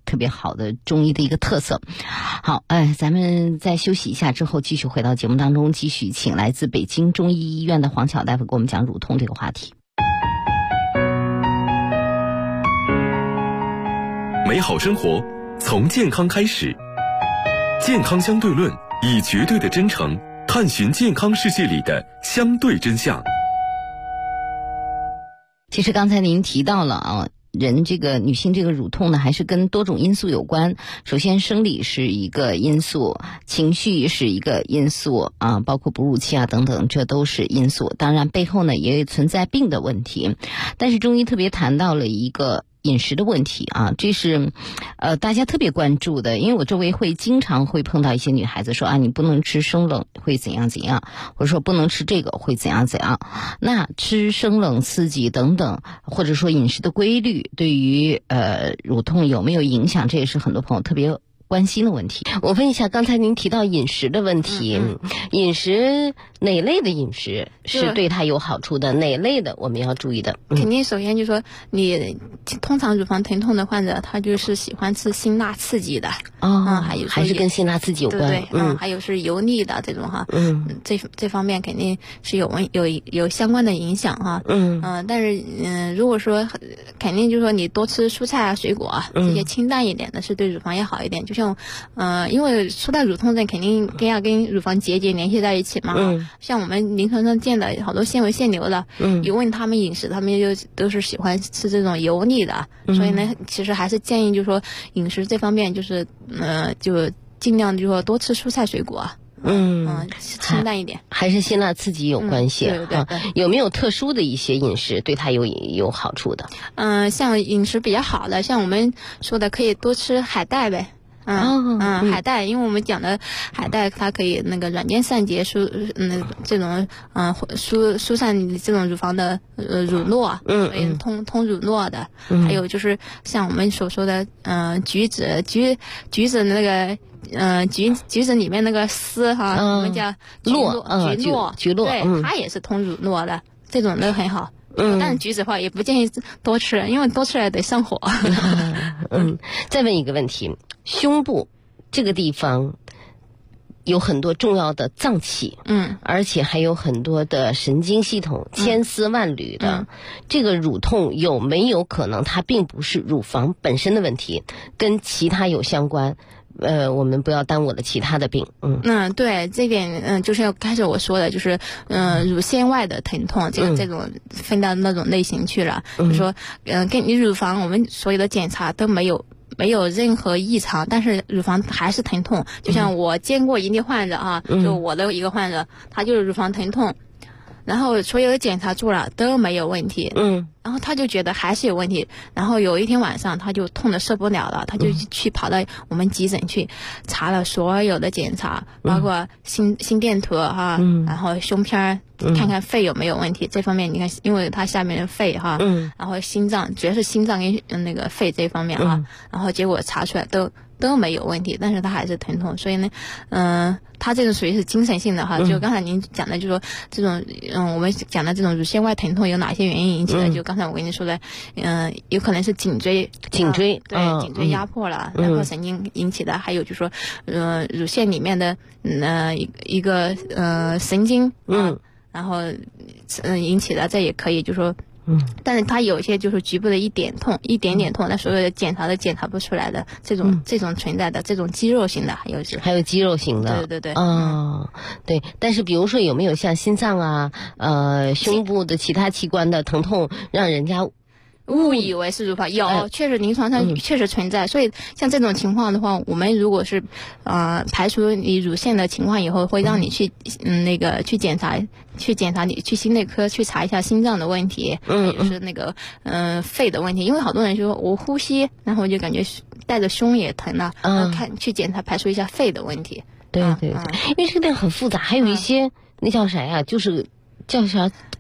[SPEAKER 16] 特别好的中医的一个特色。好，咱们再休息一下之后，继续回到节目当中，继续请来自北京中医医院的黄巧大夫给我们讲乳痛这个话题。
[SPEAKER 18] 美好生活从健康开始，健康相对论，以绝对的真诚探寻健康世界里的相对真相。
[SPEAKER 16] 其实刚才您提到了啊，女性这个乳痛呢，还是跟多种因素有关。首先生理是一个因素，情绪是一个因素啊，包括哺乳期啊等等，这都是因素。当然背后呢也存在病的问题，但是中医特别谈到了一个饮食的问题啊，这是大家特别关注的。因为我周围经常会碰到一些女孩子说啊，你不能吃生冷会怎样怎样，或者说不能吃这个会怎样怎样。那吃生冷刺激等等，或者说饮食的规律对于乳痛有没有影响，这也是很多朋友特别关心的问题。
[SPEAKER 12] 我问一下，刚才您提到饮食的问题，饮食哪类的饮食是对它有好处的，哪类的我们要注意的？
[SPEAKER 17] 肯定首先就是说，你通常乳房疼痛的患者，他就是喜欢吃辛辣刺激的
[SPEAKER 12] 还是跟辛辣刺激有关，
[SPEAKER 17] 对，还有是油腻的这种哈，这方面肯定是有相关的影响哈，但是如果说肯定就是说你多吃蔬菜啊、水果啊，这些清淡一点的是对乳房也好一点。就像因为说到乳痛症，肯定要跟乳房结节联系在一起嘛，像我们临床上见的好多纤维腺瘤的，一问他们饮食，他们就都是喜欢吃这种油腻的，所以呢，其实还是建议就是说饮食这方面就是就尽量就是说多吃蔬菜水果，清淡一点，
[SPEAKER 12] 还是辛辣刺激有关系。
[SPEAKER 17] 对，
[SPEAKER 12] 有没有特殊的一些饮食对它有好处的？
[SPEAKER 17] 像饮食比较好的，像我们说的可以多吃海带呗。海带，因为我们讲的海带，它可以那个软坚散结，这种疏散这种乳房的乳酪，通乳酪的。还有就是像我们所说的橘子那个橘子里面那个丝哈，我们叫橘络，对，它也是通乳酪的，这种都很好。但是橘子的话也不建议多吃，因为多吃了得上火。
[SPEAKER 12] 再问一个问题，胸部这个地方有很多重要的脏器，而且还有很多的神经系统，千丝万缕的。这个乳痛有没有可能它并不是乳房本身的问题，跟其他有相关？我们不要耽误了其他的病。
[SPEAKER 17] 对，这点就是开始我说的，就是乳腺外的疼痛，这种分到那种类型去了。就是说跟你乳房我们所有的检查都没有任何异常，但是乳房还是疼痛。就像我见过一例患者啊，就我的一个患者，他就是乳房疼痛，然后所有的检查做了都没有问题，然后他就觉得还是有问题，然后有一天晚上他就痛得受不了了，他就跑到我们急诊去查了所有的检查，包括心电图哈，然后胸片看看肺有没有问题。这方面你看，因为他下面的肺哈，然后心脏主要是心脏跟那个肺这方面哈，然后结果查出来都没有问题，但是他还是疼痛。所以呢，他这种属于是精神性的哈，就刚才您讲的，就说这种我们讲的这种乳腺外疼痛有哪些原因引起的？就刚才我跟你说的，有可能是颈椎颈椎压迫了，然后神经引起的，还有就是说乳腺里面的一个神经然后引起的，这也可以就是说。但是它有一些就是局部的一点点痛，那所有的检查都检查不出来的这种存在的这种肌肉型的，还有
[SPEAKER 12] 肌肉型的，
[SPEAKER 17] 对，
[SPEAKER 12] 对。但是比如说有没有像心脏啊、胸部的其他器官的疼痛，让人家
[SPEAKER 17] 误以为是乳房？有，确实临床上确实存在。所以像这种情况的话，我们如果是排除你乳腺的情况以后，会让你去去检查你去心内科去查一下心脏的问题，就是那个肺的问题。因为好多人说我呼吸，然后我就感觉带着胸也疼了，去检查排除一下肺的问题。
[SPEAKER 12] 对，因为这个病很复杂，还有一些那叫啥呀，就是叫啥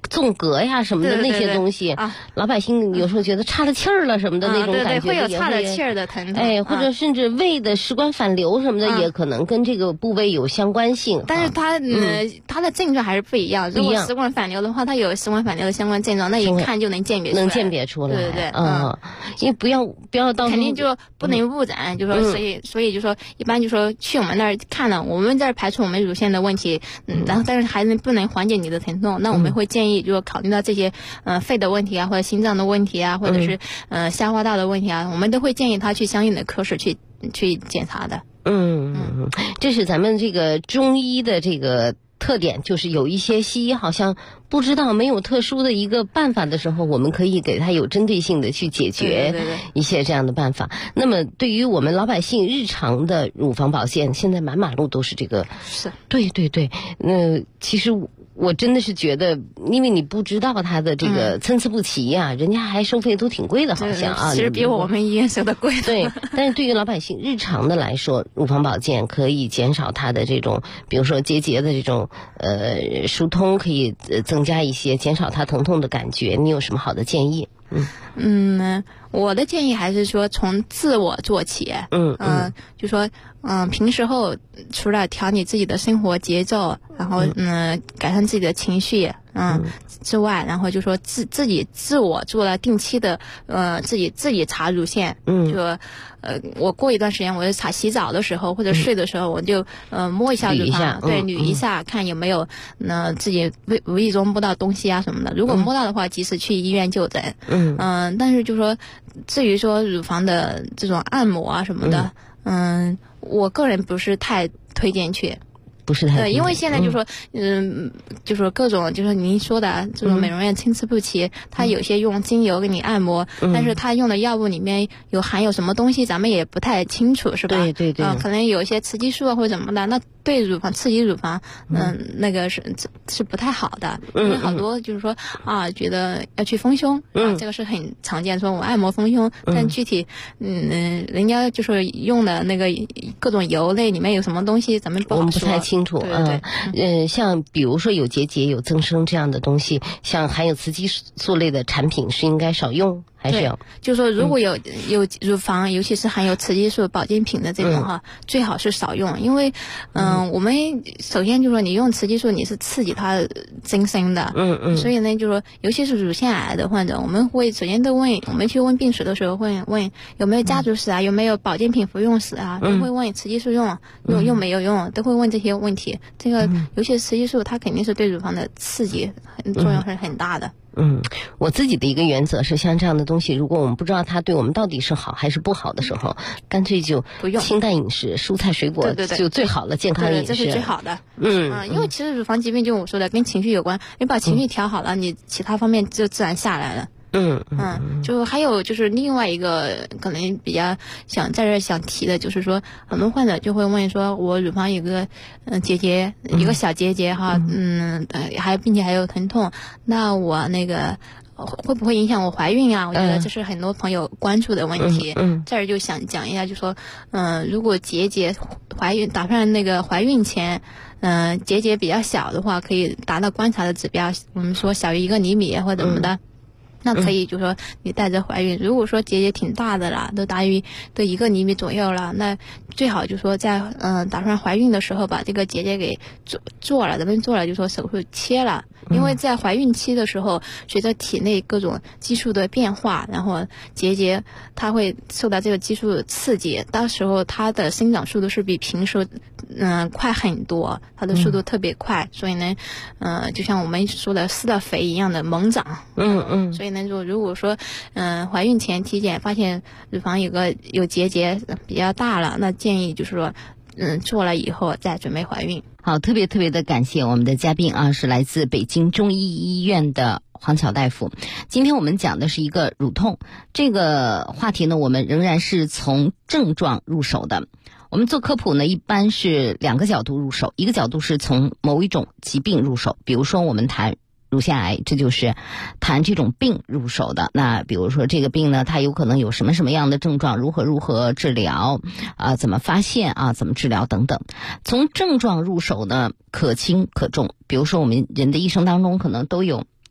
[SPEAKER 12] 纵隔呀什么的那些东西，老百姓有时候觉得岔了气儿了什么的那种感觉，
[SPEAKER 17] 会有岔了气儿的疼
[SPEAKER 12] 痛，或者甚至胃的食管反流什么的，也可能跟这个部位有相关性。
[SPEAKER 17] 但是它的症状还是不一样。如果食管反流的话，它有食管反流的相关症状，那一看就能鉴别
[SPEAKER 12] 出来。
[SPEAKER 17] 对，
[SPEAKER 12] 因为不要到
[SPEAKER 17] 肯定就不能误诊，就说所以就说一般就说去我们那儿看了，我们这儿排除我们乳腺的问题，然后但是还不能缓解你的疼痛，那我们会建议就考虑到这些肺的问题啊，或者心脏的问题啊，或者是消化道的问题啊，我们都会建议他去相应的科室去检查的。
[SPEAKER 12] 这是咱们这个中医的这个特点，就是有一些西医好像不知道没有特殊的一个办法的时候，我们可以给他有针对性的去解决一些这样的办法。那么对于我们老百姓日常的乳房保健，现在满马路都是这个。
[SPEAKER 17] 是。
[SPEAKER 12] 对。其实我真的是觉得，因为你不知道它的这个参差不齐呀，人家还收费都挺贵的，好像啊。
[SPEAKER 17] 其实比我们医院收的贵。
[SPEAKER 12] 对，但是对于老百姓日常的来说，乳房保健可以减少它的这种，比如说结节的这种疏通，可以增加一些，减少它疼痛的感觉。你有什么好的建议？
[SPEAKER 17] 我的建议还是说从自我做起。就说平时后除了调你自己的生活节奏，然后改善自己的情绪之外，然后就说自己自我做了定期的自己查乳腺。就我过一段时间我就查洗澡的时候或者睡的时候，我就摸一下乳房，捋一下，看有没有自己无意中摸到东西啊什么的。如果摸到的话，及时去医院就诊。但是就说至于说乳房的这种按摩啊什么的，我个人不是太推荐去。
[SPEAKER 12] 不是太
[SPEAKER 17] 因为现在就说就说各种就是您说的这种美容院参差不齐，它有些用精油给你按摩，但是它用的药物里面含有什么东西咱们也不太清楚，是吧？
[SPEAKER 12] 对
[SPEAKER 17] 可能有一些雌激素啊或者什么的，那对乳房刺激乳房那个是不太好的。因为好多就是说觉得要去丰胸这个是很常见，说我按摩丰胸，但具体人家就是用的那个各种油类里面有什么东西咱们不好说，
[SPEAKER 12] 我们不太清楚。像比如说有结节有增生这样的东西，像含有雌激素类的产品是应该少用还是要？
[SPEAKER 17] 就是说如果有乳房尤其是含有雌激素保健品的这种最好是少用。因为我们首先就说你用雌激素你是刺激它增生的，所以呢就说尤其是乳腺癌的患者，我们会首先都问，我们去问病史的时候会问有没有家族史啊，有没有保健品服用史啊，都会问雌激素用没有用，都会问这些问题。这个尤其是雌激素它肯定是对乳房的刺激作用是很大的。
[SPEAKER 12] 我自己的一个原则是，像这样的东西，如果我们不知道它对我们到底是好还是不好的时候，干脆就清淡饮食，蔬菜水果就最好了，健康饮食
[SPEAKER 17] 这是最好的。因为其实乳房疾病就我说的跟情绪有关，你把情绪调好了，你其他方面就自然下来了。就还有就是另外一个可能比较在这想提的，就是说很多患者就会问说，我乳房有个结节，一个小结节并且还有疼痛，那我那个会不会影响我怀孕啊？我觉得这是很多朋友关注的问题。这儿就想讲一下，就说如果结节打算那个怀孕前结节比较小的话，可以达到观察的指标，我们说小于1个厘米或者怎么的，那可以就说你带着怀孕。如果说结节挺大的了，都1个厘米左右了，那最好就说在打算怀孕的时候把这个结节给做了，咱们做了就说手术切了。因为在怀孕期的时候，随着体内各种激素的变化，然后结节它会受到这个激素的刺激，到时候它的生长速度是比平时快很多，它的速度特别快，所以呢就像我们说的施了肥一样的猛长。所以呢如果说怀孕前体检发现乳房有结节比较大了，那建议就是说做了以后再准备怀孕。
[SPEAKER 16] 好，特别的感谢我们的嘉宾是来自北京中医医院的黄巧大夫。今天我们讲的是一个乳痛这个话题呢，我们仍然是从症状入手的。我们做科普呢，一般是2个角度入手，一个角度是从某一种疾病入手，比如说我们谈乳腺癌，这就是谈这种病入手的。那比如说这个病呢，它有可能有什么样的症状，如何治疗怎么发现怎么治疗等等。从症状入手呢，可轻可重。比如说我们人的一生当中可能都有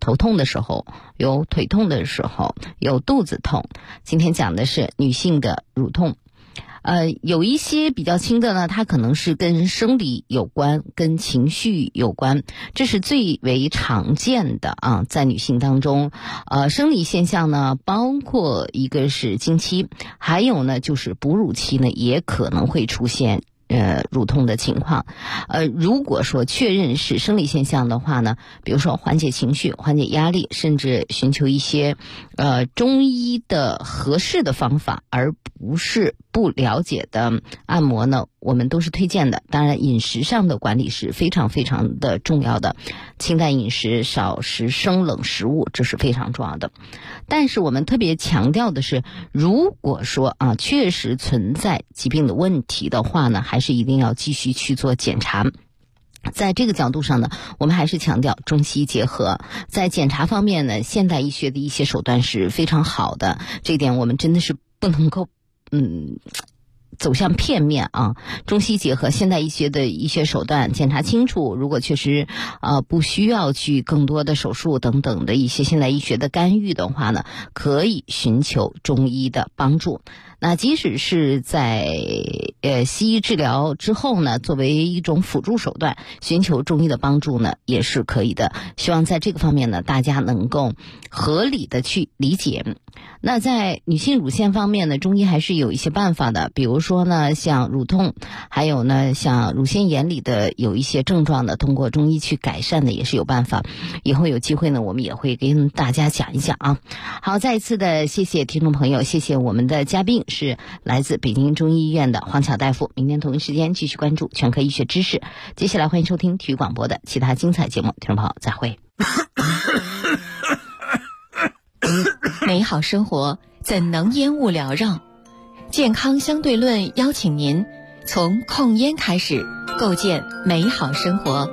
[SPEAKER 16] 头痛的时候，有腿痛的时候，有肚子痛。今天讲的是女性的乳痛。有一些比较轻的呢，它可能是跟生理有关，跟情绪有关，这是最为常见的啊，在女性当中。生理现象呢，包括一个是经期，还有呢就是哺乳期呢，也可能会出现乳痛的情况。如果说确认是生理现象的话呢，比如说缓解情绪、缓解压力，甚至寻求一些中医的合适的方法，而不是不了解的按摩呢，我们都是推荐的。当然饮食上的管理是非常非常的重要的，清淡饮食，少食生冷食物，这是非常重要的。但是我们特别强调的是，如果说确实存在疾病的问题的话呢，还是一定要继续去做检查。在这个角度上呢，我们还是强调中西医结合。在检查方面呢，现代医学的一些手段是非常好的，这一点我们真的是不能够走向片面啊。中西结合，现代医学的医学手段检查清楚，如果确实不需要去更多的手术等等的一些现代医学的干预的话呢，可以寻求中医的帮助。那即使是在西医治疗之后呢，作为一种辅助手段，寻求中医的帮助呢，也是可以的。希望在这个方面呢，大家能够合理的去理解。那在女性乳腺方面呢，中医还是有一些办法的，比如说呢，像乳痛，还有呢，像乳腺炎里的有一些症状的，通过中医去改善的也是有办法。以后有机会呢，我们也会跟大家讲一讲啊。好，再一次的谢谢听众朋友，谢谢我们的嘉宾是来自北京中医医院的黄巧大夫。明天同一时间继续关注全科医学知识。接下来欢迎收听体育广播的其他精彩节目，听众朋友再会。
[SPEAKER 11] 美好生活怎能烟雾缭绕？健康相对论邀请您从控烟开始，构建美好生活。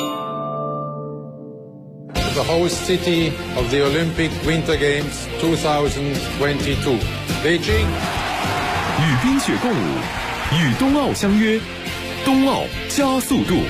[SPEAKER 19] The host city of the Olympic Winter Games 2022, Beijing.
[SPEAKER 18] 与冰雪共舞，与冬奥相约，冬奥加速度。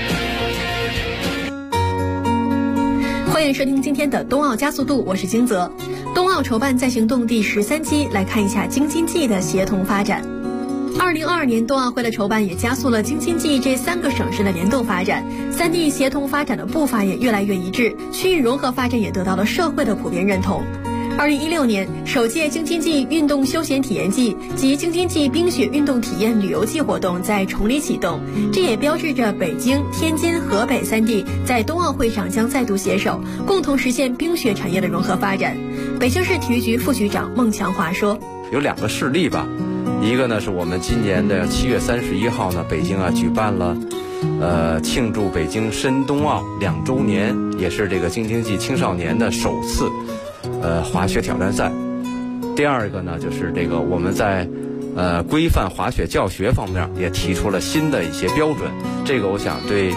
[SPEAKER 20] 欢迎收听今天的冬奥加速度，我是金泽。冬奥筹办在行动第13期，来看一下京津冀的协同发展。2022年冬奥会的筹办也加速了京津冀这3个省市的联动发展，3地协同发展的步伐也越来越一致，区域融合发展也得到了社会的普遍认同。2016年，首届京津冀运动休闲体验季及京津冀冰雪运动体验旅游季活动在崇礼启动，这也标志着北京、天津、河北3地在冬奥会上将再度携手，共同实现冰雪产业的融合发展。北京市体育局副局长孟强华说：“
[SPEAKER 21] 有2个事例吧，一个呢是我们今年的7月31号呢，北京举办了庆祝北京申冬奥2周年，也是这个京津冀青少年的首次滑雪挑战赛。第二个呢，就是这个我们在规范滑雪教学方面也提出了新的一些标准，这个我想对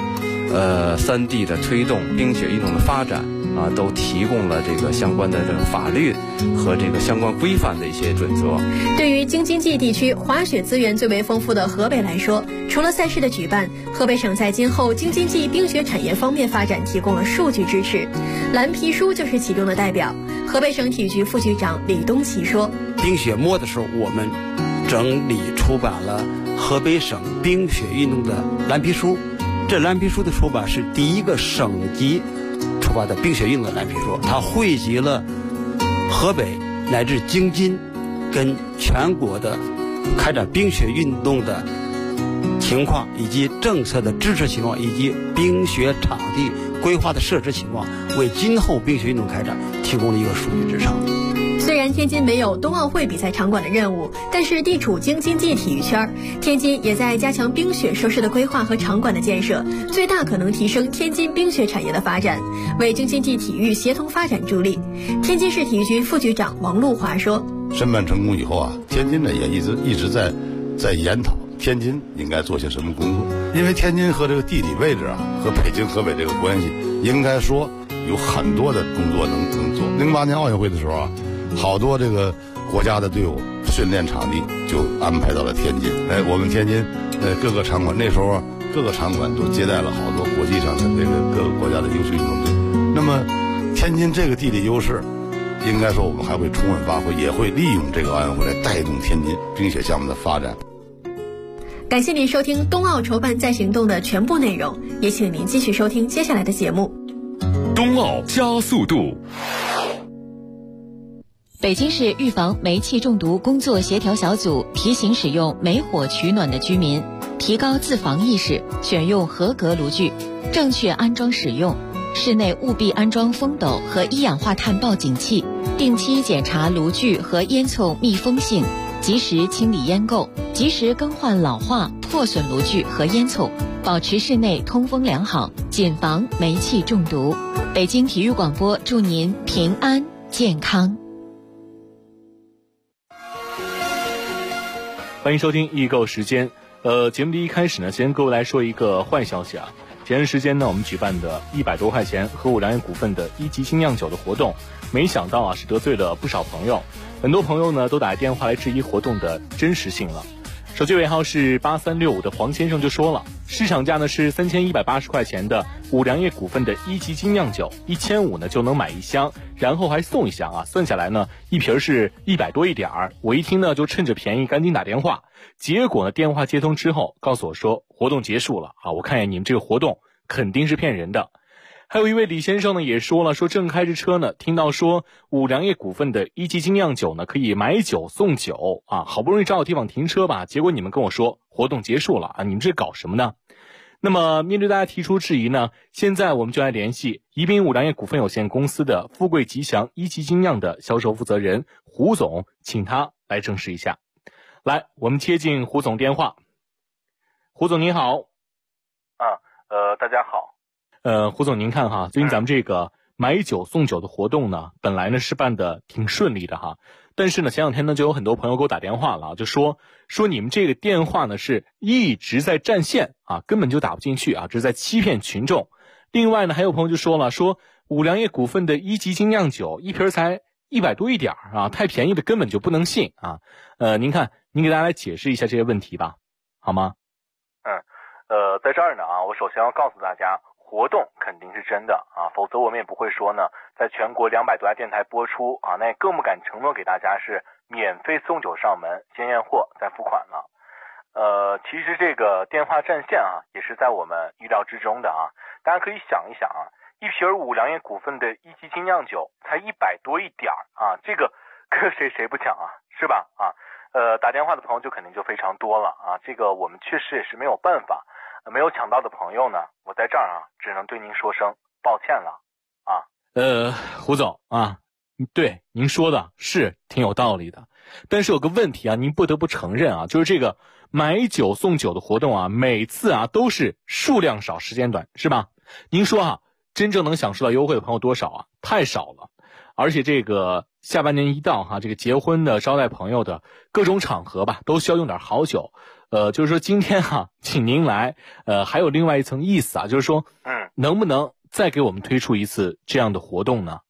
[SPEAKER 21] 3地的推动冰雪运动的发展都提供了这个相关的这个法律和这个相关规范的一些准则。
[SPEAKER 20] 对于京津冀地区滑雪资源最为丰富的河北来说，除了赛事的举办，河北省在今后京津冀冰雪产业方面发展提供了数据支持。蓝皮书就是其中的代表。河北省体育局副局长李东奇说：“
[SPEAKER 22] 冰雪摸的时候，我们整理出版了河北省冰雪运动的蓝皮书。这蓝皮书的出版是第一个省级出版的冰雪运动的蓝皮书，它汇集了河北乃至京津跟全国的开展冰雪运动的情况，以及政策的支持情况，以及冰雪场地规划的设置情况，为今后冰雪运动开展提供了一个数据支撑。”
[SPEAKER 20] 虽然天津没有冬奥会比赛场馆的任务，但是地处京津冀体育圈，天津也在加强冰雪设施的规划和场馆的建设，最大可能提升天津冰雪产业的发展，为京津冀体育协同发展助力。天津市体育局副局长王路华说：“
[SPEAKER 23] 申办成功以后天津呢也一直在研讨天津应该做些什么工作，因为天津和这个地理位置和北京、河北这个关系，应该说有很多的工作能做。08年奥运会的时候好多这个国家的队伍训练场地就安排到了天津。我们天津各个场馆那时候各个场馆都接待了好多国际上的这个各个国家的优秀运动队。那么天津这个地理优势，应该说我们还会充分发挥，也会利用这个奥运会来带动天津冰雪项目的发展。
[SPEAKER 20] 感谢您收听冬奥筹办在行动的全部内容，也请您继续收听接下来的节目。
[SPEAKER 18] 冬奥加速度。
[SPEAKER 11] 北京市预防煤气中毒工作协调小组提醒使用煤火取暖的居民提高自防意识，选用合格炉具，正确安装使用。室内务必安装风斗和一氧化碳报警器，定期检查炉具和烟囱密封性，及时清理烟垢，及时更换老化、破损炉具和烟囱，保持室内通风良好，谨防煤气中毒。北京体育广播祝您平安健康。
[SPEAKER 3] 欢迎收听易购时间。节目的一开始呢，先跟各位来说一个坏消息啊。前段时间呢，我们举办的100多块钱和五粮液股份的1级精酿酒的活动，没想到啊是得罪了不少朋友，很多朋友呢都打电话来质疑活动的真实性了。手机尾号是8365的黄先生就说了，市场价呢是3180块钱的五粮液股份的1级精酿酒，1500呢就能买一箱，然后还送一箱啊，算下来呢一瓶是100多一点儿。我一听呢就趁着便宜赶紧打电话，结果呢电话接通之后告诉我说活动结束了啊，我看见你们这个活动肯定是骗人的。还有一位李先生呢也说了，说正开着车呢，听到说五粮液股份的1级精酿酒呢可以买酒送酒啊，好不容易找到地方停车吧，结果你们跟我说活动结束了啊，你们这搞什么呢？那么面对大家提出质疑呢，现在我们就来联系宜宾五粮液股份有限公司的富贵吉祥1级精酿的销售负责人胡总，请他来证实一下。来，我们接进胡总电话。胡总您好。
[SPEAKER 4] 大家好。
[SPEAKER 3] 胡总您看哈，最近咱们这个买酒送酒的活动呢，本来呢是办的挺顺利的哈，但是呢前两天呢就有很多朋友给我打电话了，就说你们这个电话呢是一直在占线啊，根本就打不进去啊，这是在欺骗群众。另外呢还有朋友就说了，说五粮液股份的1级精酿酒一瓶才100多一点啊，太便宜的根本就不能信啊。您看您给大家来解释一下这些问题吧，好吗？
[SPEAKER 4] 在这儿呢啊，我首先要告诉大家，活动肯定是真的啊，否则我们也不会说呢，在全国200多家电台播出啊，那也更不敢承诺给大家是免费送酒上门，先验货再付款了。其实这个电话占线啊，也是在我们预料之中的啊。大家可以想一想啊，一瓶五粮液股份的1级精酿酒才100多一点啊，这个谁不抢啊，是吧？啊，打电话的朋友就肯定就非常多了啊，这个我们确实也是没有办法。没有抢到的朋友呢，我在这儿啊，只能对您说声抱歉了啊。
[SPEAKER 3] 胡总啊，对您说的是挺有道理的，但是有个问题啊，您不得不承认啊，就是这个买酒送酒的活动啊，每次啊都是数量少时间短，是吧？您说啊，真正能享受到优惠的朋友多少啊？太少了。而且这个下半年一到哈，这个结婚的、招待朋友的各种场合吧，都需要用点好酒。就是说今天哈，请您来，还有另外一层意思啊，就是说，能不能再给我们推出一次这样的活动呢？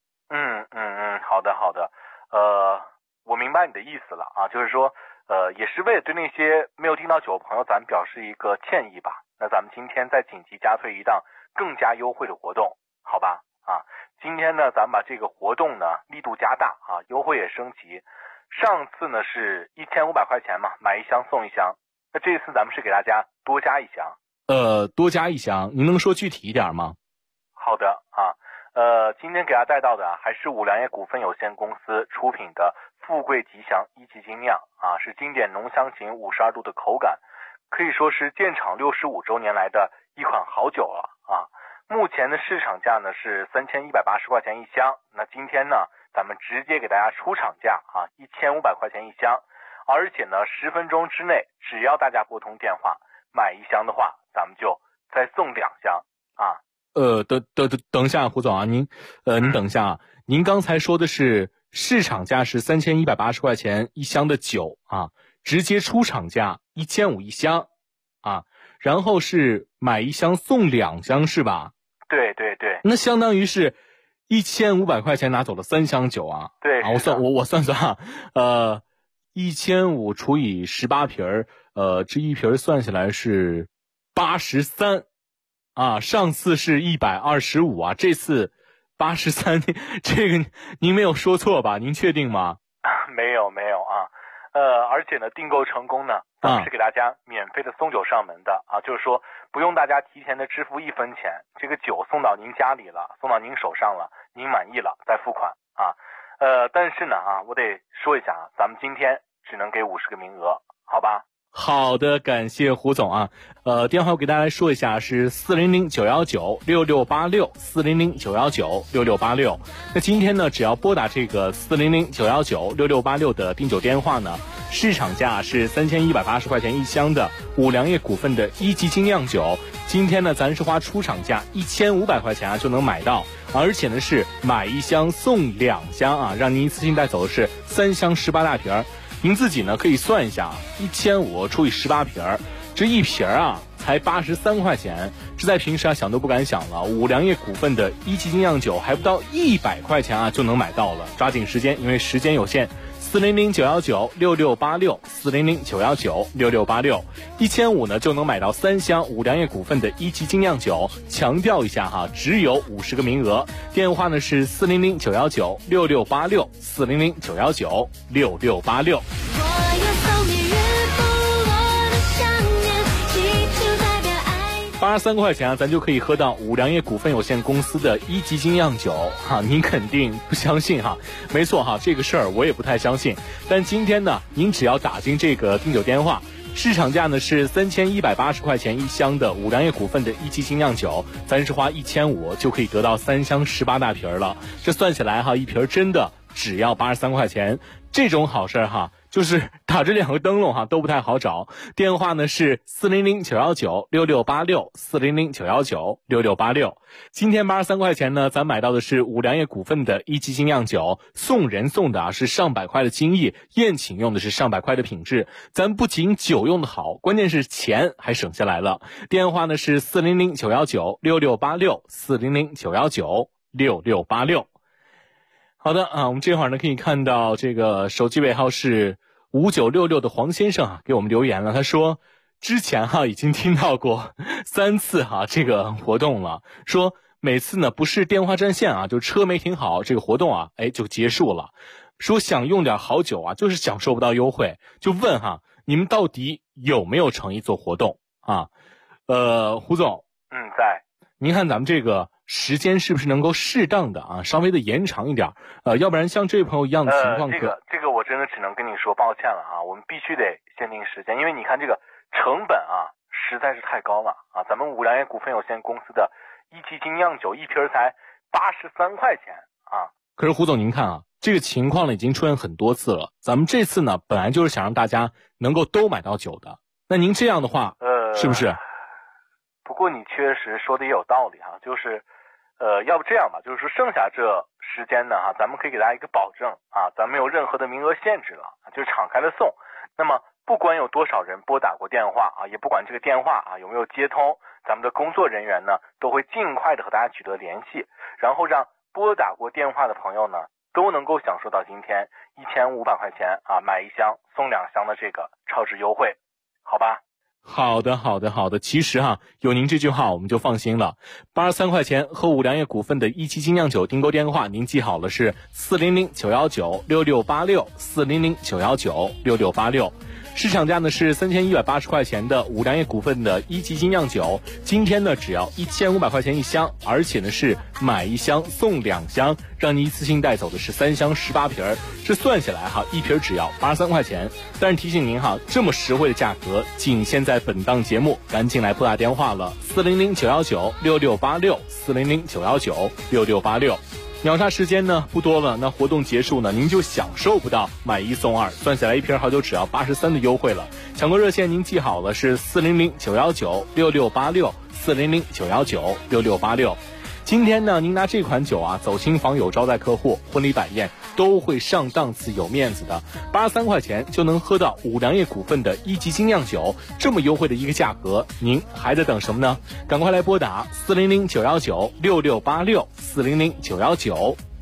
[SPEAKER 4] 好的，我明白你的意思了啊，就是说，也是为了对那些没有订到酒的朋友，咱们表示一个歉意吧。那咱们今天再紧急加推一档更加优惠的活动，好吧？啊，今天呢，咱们把这个活动呢力度加大啊，优惠也升级。上次呢是1500块钱嘛，买一箱送一箱。那这次咱们是给大家多加一箱。
[SPEAKER 3] 多加一箱，您能说具体一点吗？
[SPEAKER 4] 好的啊，今天给大家带到的还是五粮液股份有限公司出品的富贵吉祥1级精酿啊，是经典浓香型52度的口感，可以说是建厂65周年来的一款好酒了啊。目前的市场价呢是3180块钱一箱，那今天呢咱们直接给大家出厂价啊，1500块钱一箱，而且呢10分钟之内，只要大家拨通电话买一箱的话，咱们就再送2箱啊。
[SPEAKER 3] 等一下，胡总啊，您等一下啊，您刚才说的是市场价是3180块钱一箱的酒啊，直接出厂价1500一箱啊，然后是买一箱送2箱是吧？
[SPEAKER 4] 对，
[SPEAKER 3] 那相当于是1500块钱拿走了3箱酒啊。
[SPEAKER 4] 对
[SPEAKER 3] 啊，我算啊，1500除以18瓶这一瓶算下来是83啊，上次是125啊，这次 83，这个您没有说错吧？您确定吗？
[SPEAKER 4] 没有啊。而且呢，订购成功呢，咱们是给大家免费的送酒上门的啊，就是说不用大家提前的支付1分钱，这个酒送到您家里了，送到您手上了，您满意了再付款啊。但是呢我得说一下啊，咱们今天只能给50个名额，好吧？
[SPEAKER 3] 好的，感谢胡总啊。电话我给大家来说一下，是400-919-6686，400-919-6686。那今天呢，只要拨打这个400-919-6686的订酒电话呢，市场价是3180块钱一箱的五粮液股份的1级精酿酒，今天呢，咱是花出厂价1500块钱就能买到，而且呢是买1箱送2箱啊，让您一次性带走的是3箱18大瓶。您自己呢可以算一下，1500除以18瓶，这一瓶才83块钱，这在平时想都不敢想了。五粮液股份的1级精酿酒还不到100块钱就能买到了，抓紧时间，因为时间有限。400-919-6686，400-919-6686，1500呢就能买到3箱五粮液股份的1级精酿酒。强调一下只有50个名额。电话呢是400-919-6686，400-919-6686。83块钱咱就可以喝到五粮液股份有限公司的1级精酿酒您肯定不相信没错这个事儿我也不太相信。但今天呢，您只要打进这个订酒电话，市场价呢是3180块钱一箱的五粮液股份的1级精酿酒，咱是花1500就可以得到3箱18大瓶了。这算起来一瓶真的只要83块钱，这种好事就是打这2个灯笼都不太好找。电话呢是400-919-6686，400-919-6686。今天83块钱呢，咱买到的是五粮液股份的1级精酿酒，送人送的是上百块的精益，宴请用的是上百块的品质。咱不仅酒用的好，关键是钱还省下来了。电话呢是400-919-6686，400-919-6686。好的我们这会儿呢可以看到这个手机尾号是5966的黄先生给我们留言了，他说之前已经听到过3次这个活动了，说每次呢不是电话占线就车没停好，这个活动就结束了，说想用点好酒就是享受不到优惠，就问你们到底有没有诚意做活动胡总
[SPEAKER 4] 在。
[SPEAKER 3] 您看咱们这个时间是不是能够适当的稍微的延长一点要不然像这位朋友一样的情况
[SPEAKER 4] 这个我真的只能跟你说抱歉了我们必须得限定时间，因为你看这个成本实在是太高了咱们五粮液股份有限公司的1级精酿酒一瓶才83块钱
[SPEAKER 3] 可是胡总您看这个情况呢已经出现很多次了，咱们这次呢本来就是想让大家能够都买到酒的，那您这样的话是不是？
[SPEAKER 4] 不过你确实说的也有道理就是要不这样吧，就是说剩下这时间呢咱们可以给大家一个保证咱没有任何的名额限制了，就是敞开的送。那么不管有多少人拨打过电话也不管这个电话有没有接通，咱们的工作人员呢都会尽快的和大家取得联系，然后让拨打过电话的朋友呢都能够享受到今天1500块钱买1箱送2箱的这个超值优惠，好吧？
[SPEAKER 3] 好的，其实有您这句话我们就放心了。83块钱和五粮液股份的1级精酿酒订购电话您记好了，是400-919-6686，400-919-6686。市场价呢是3180块钱的五粮液股份的1级精酿酒，今天呢只要1500块钱一箱，而且呢是买1箱送2箱，让你一次性带走的是3箱18瓶，这算下来一瓶只要83块钱。但是提醒您这么实惠的价格仅限在本档节目，赶紧来拨打电话了，400-919-6686，400-919-6686。秒杀时间呢不多了，那活动结束呢您就享受不到买1送2，算下来一瓶好酒只要83的优惠了。抢购热线您记好了，是400-919-6686，400-919-6686。今天呢您拿这款酒走亲访友招待客户，婚礼摆宴都会上档次有面子的，83块钱就能喝到五粮液股份的1级精酿酒，这么优惠的一个价格，您还在等什么呢？赶快来拨打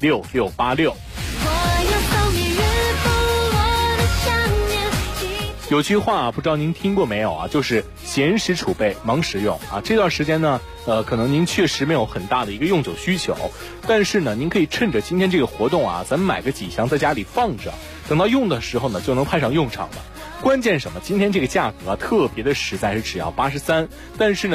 [SPEAKER 3] 400-919-6686，400-919-6686。 有句话不知道您听过没有啊，就是闲时储备，忙时用啊。这段时间呢，可能您确实没有很大的一个用酒需求，但是呢，您可以趁着今天这个活动啊，咱们买个几箱在家里放着，等到用的时候呢，就能派上用场了。关键什么？今天这个价格啊，特别的实在，是只要83，但是呢。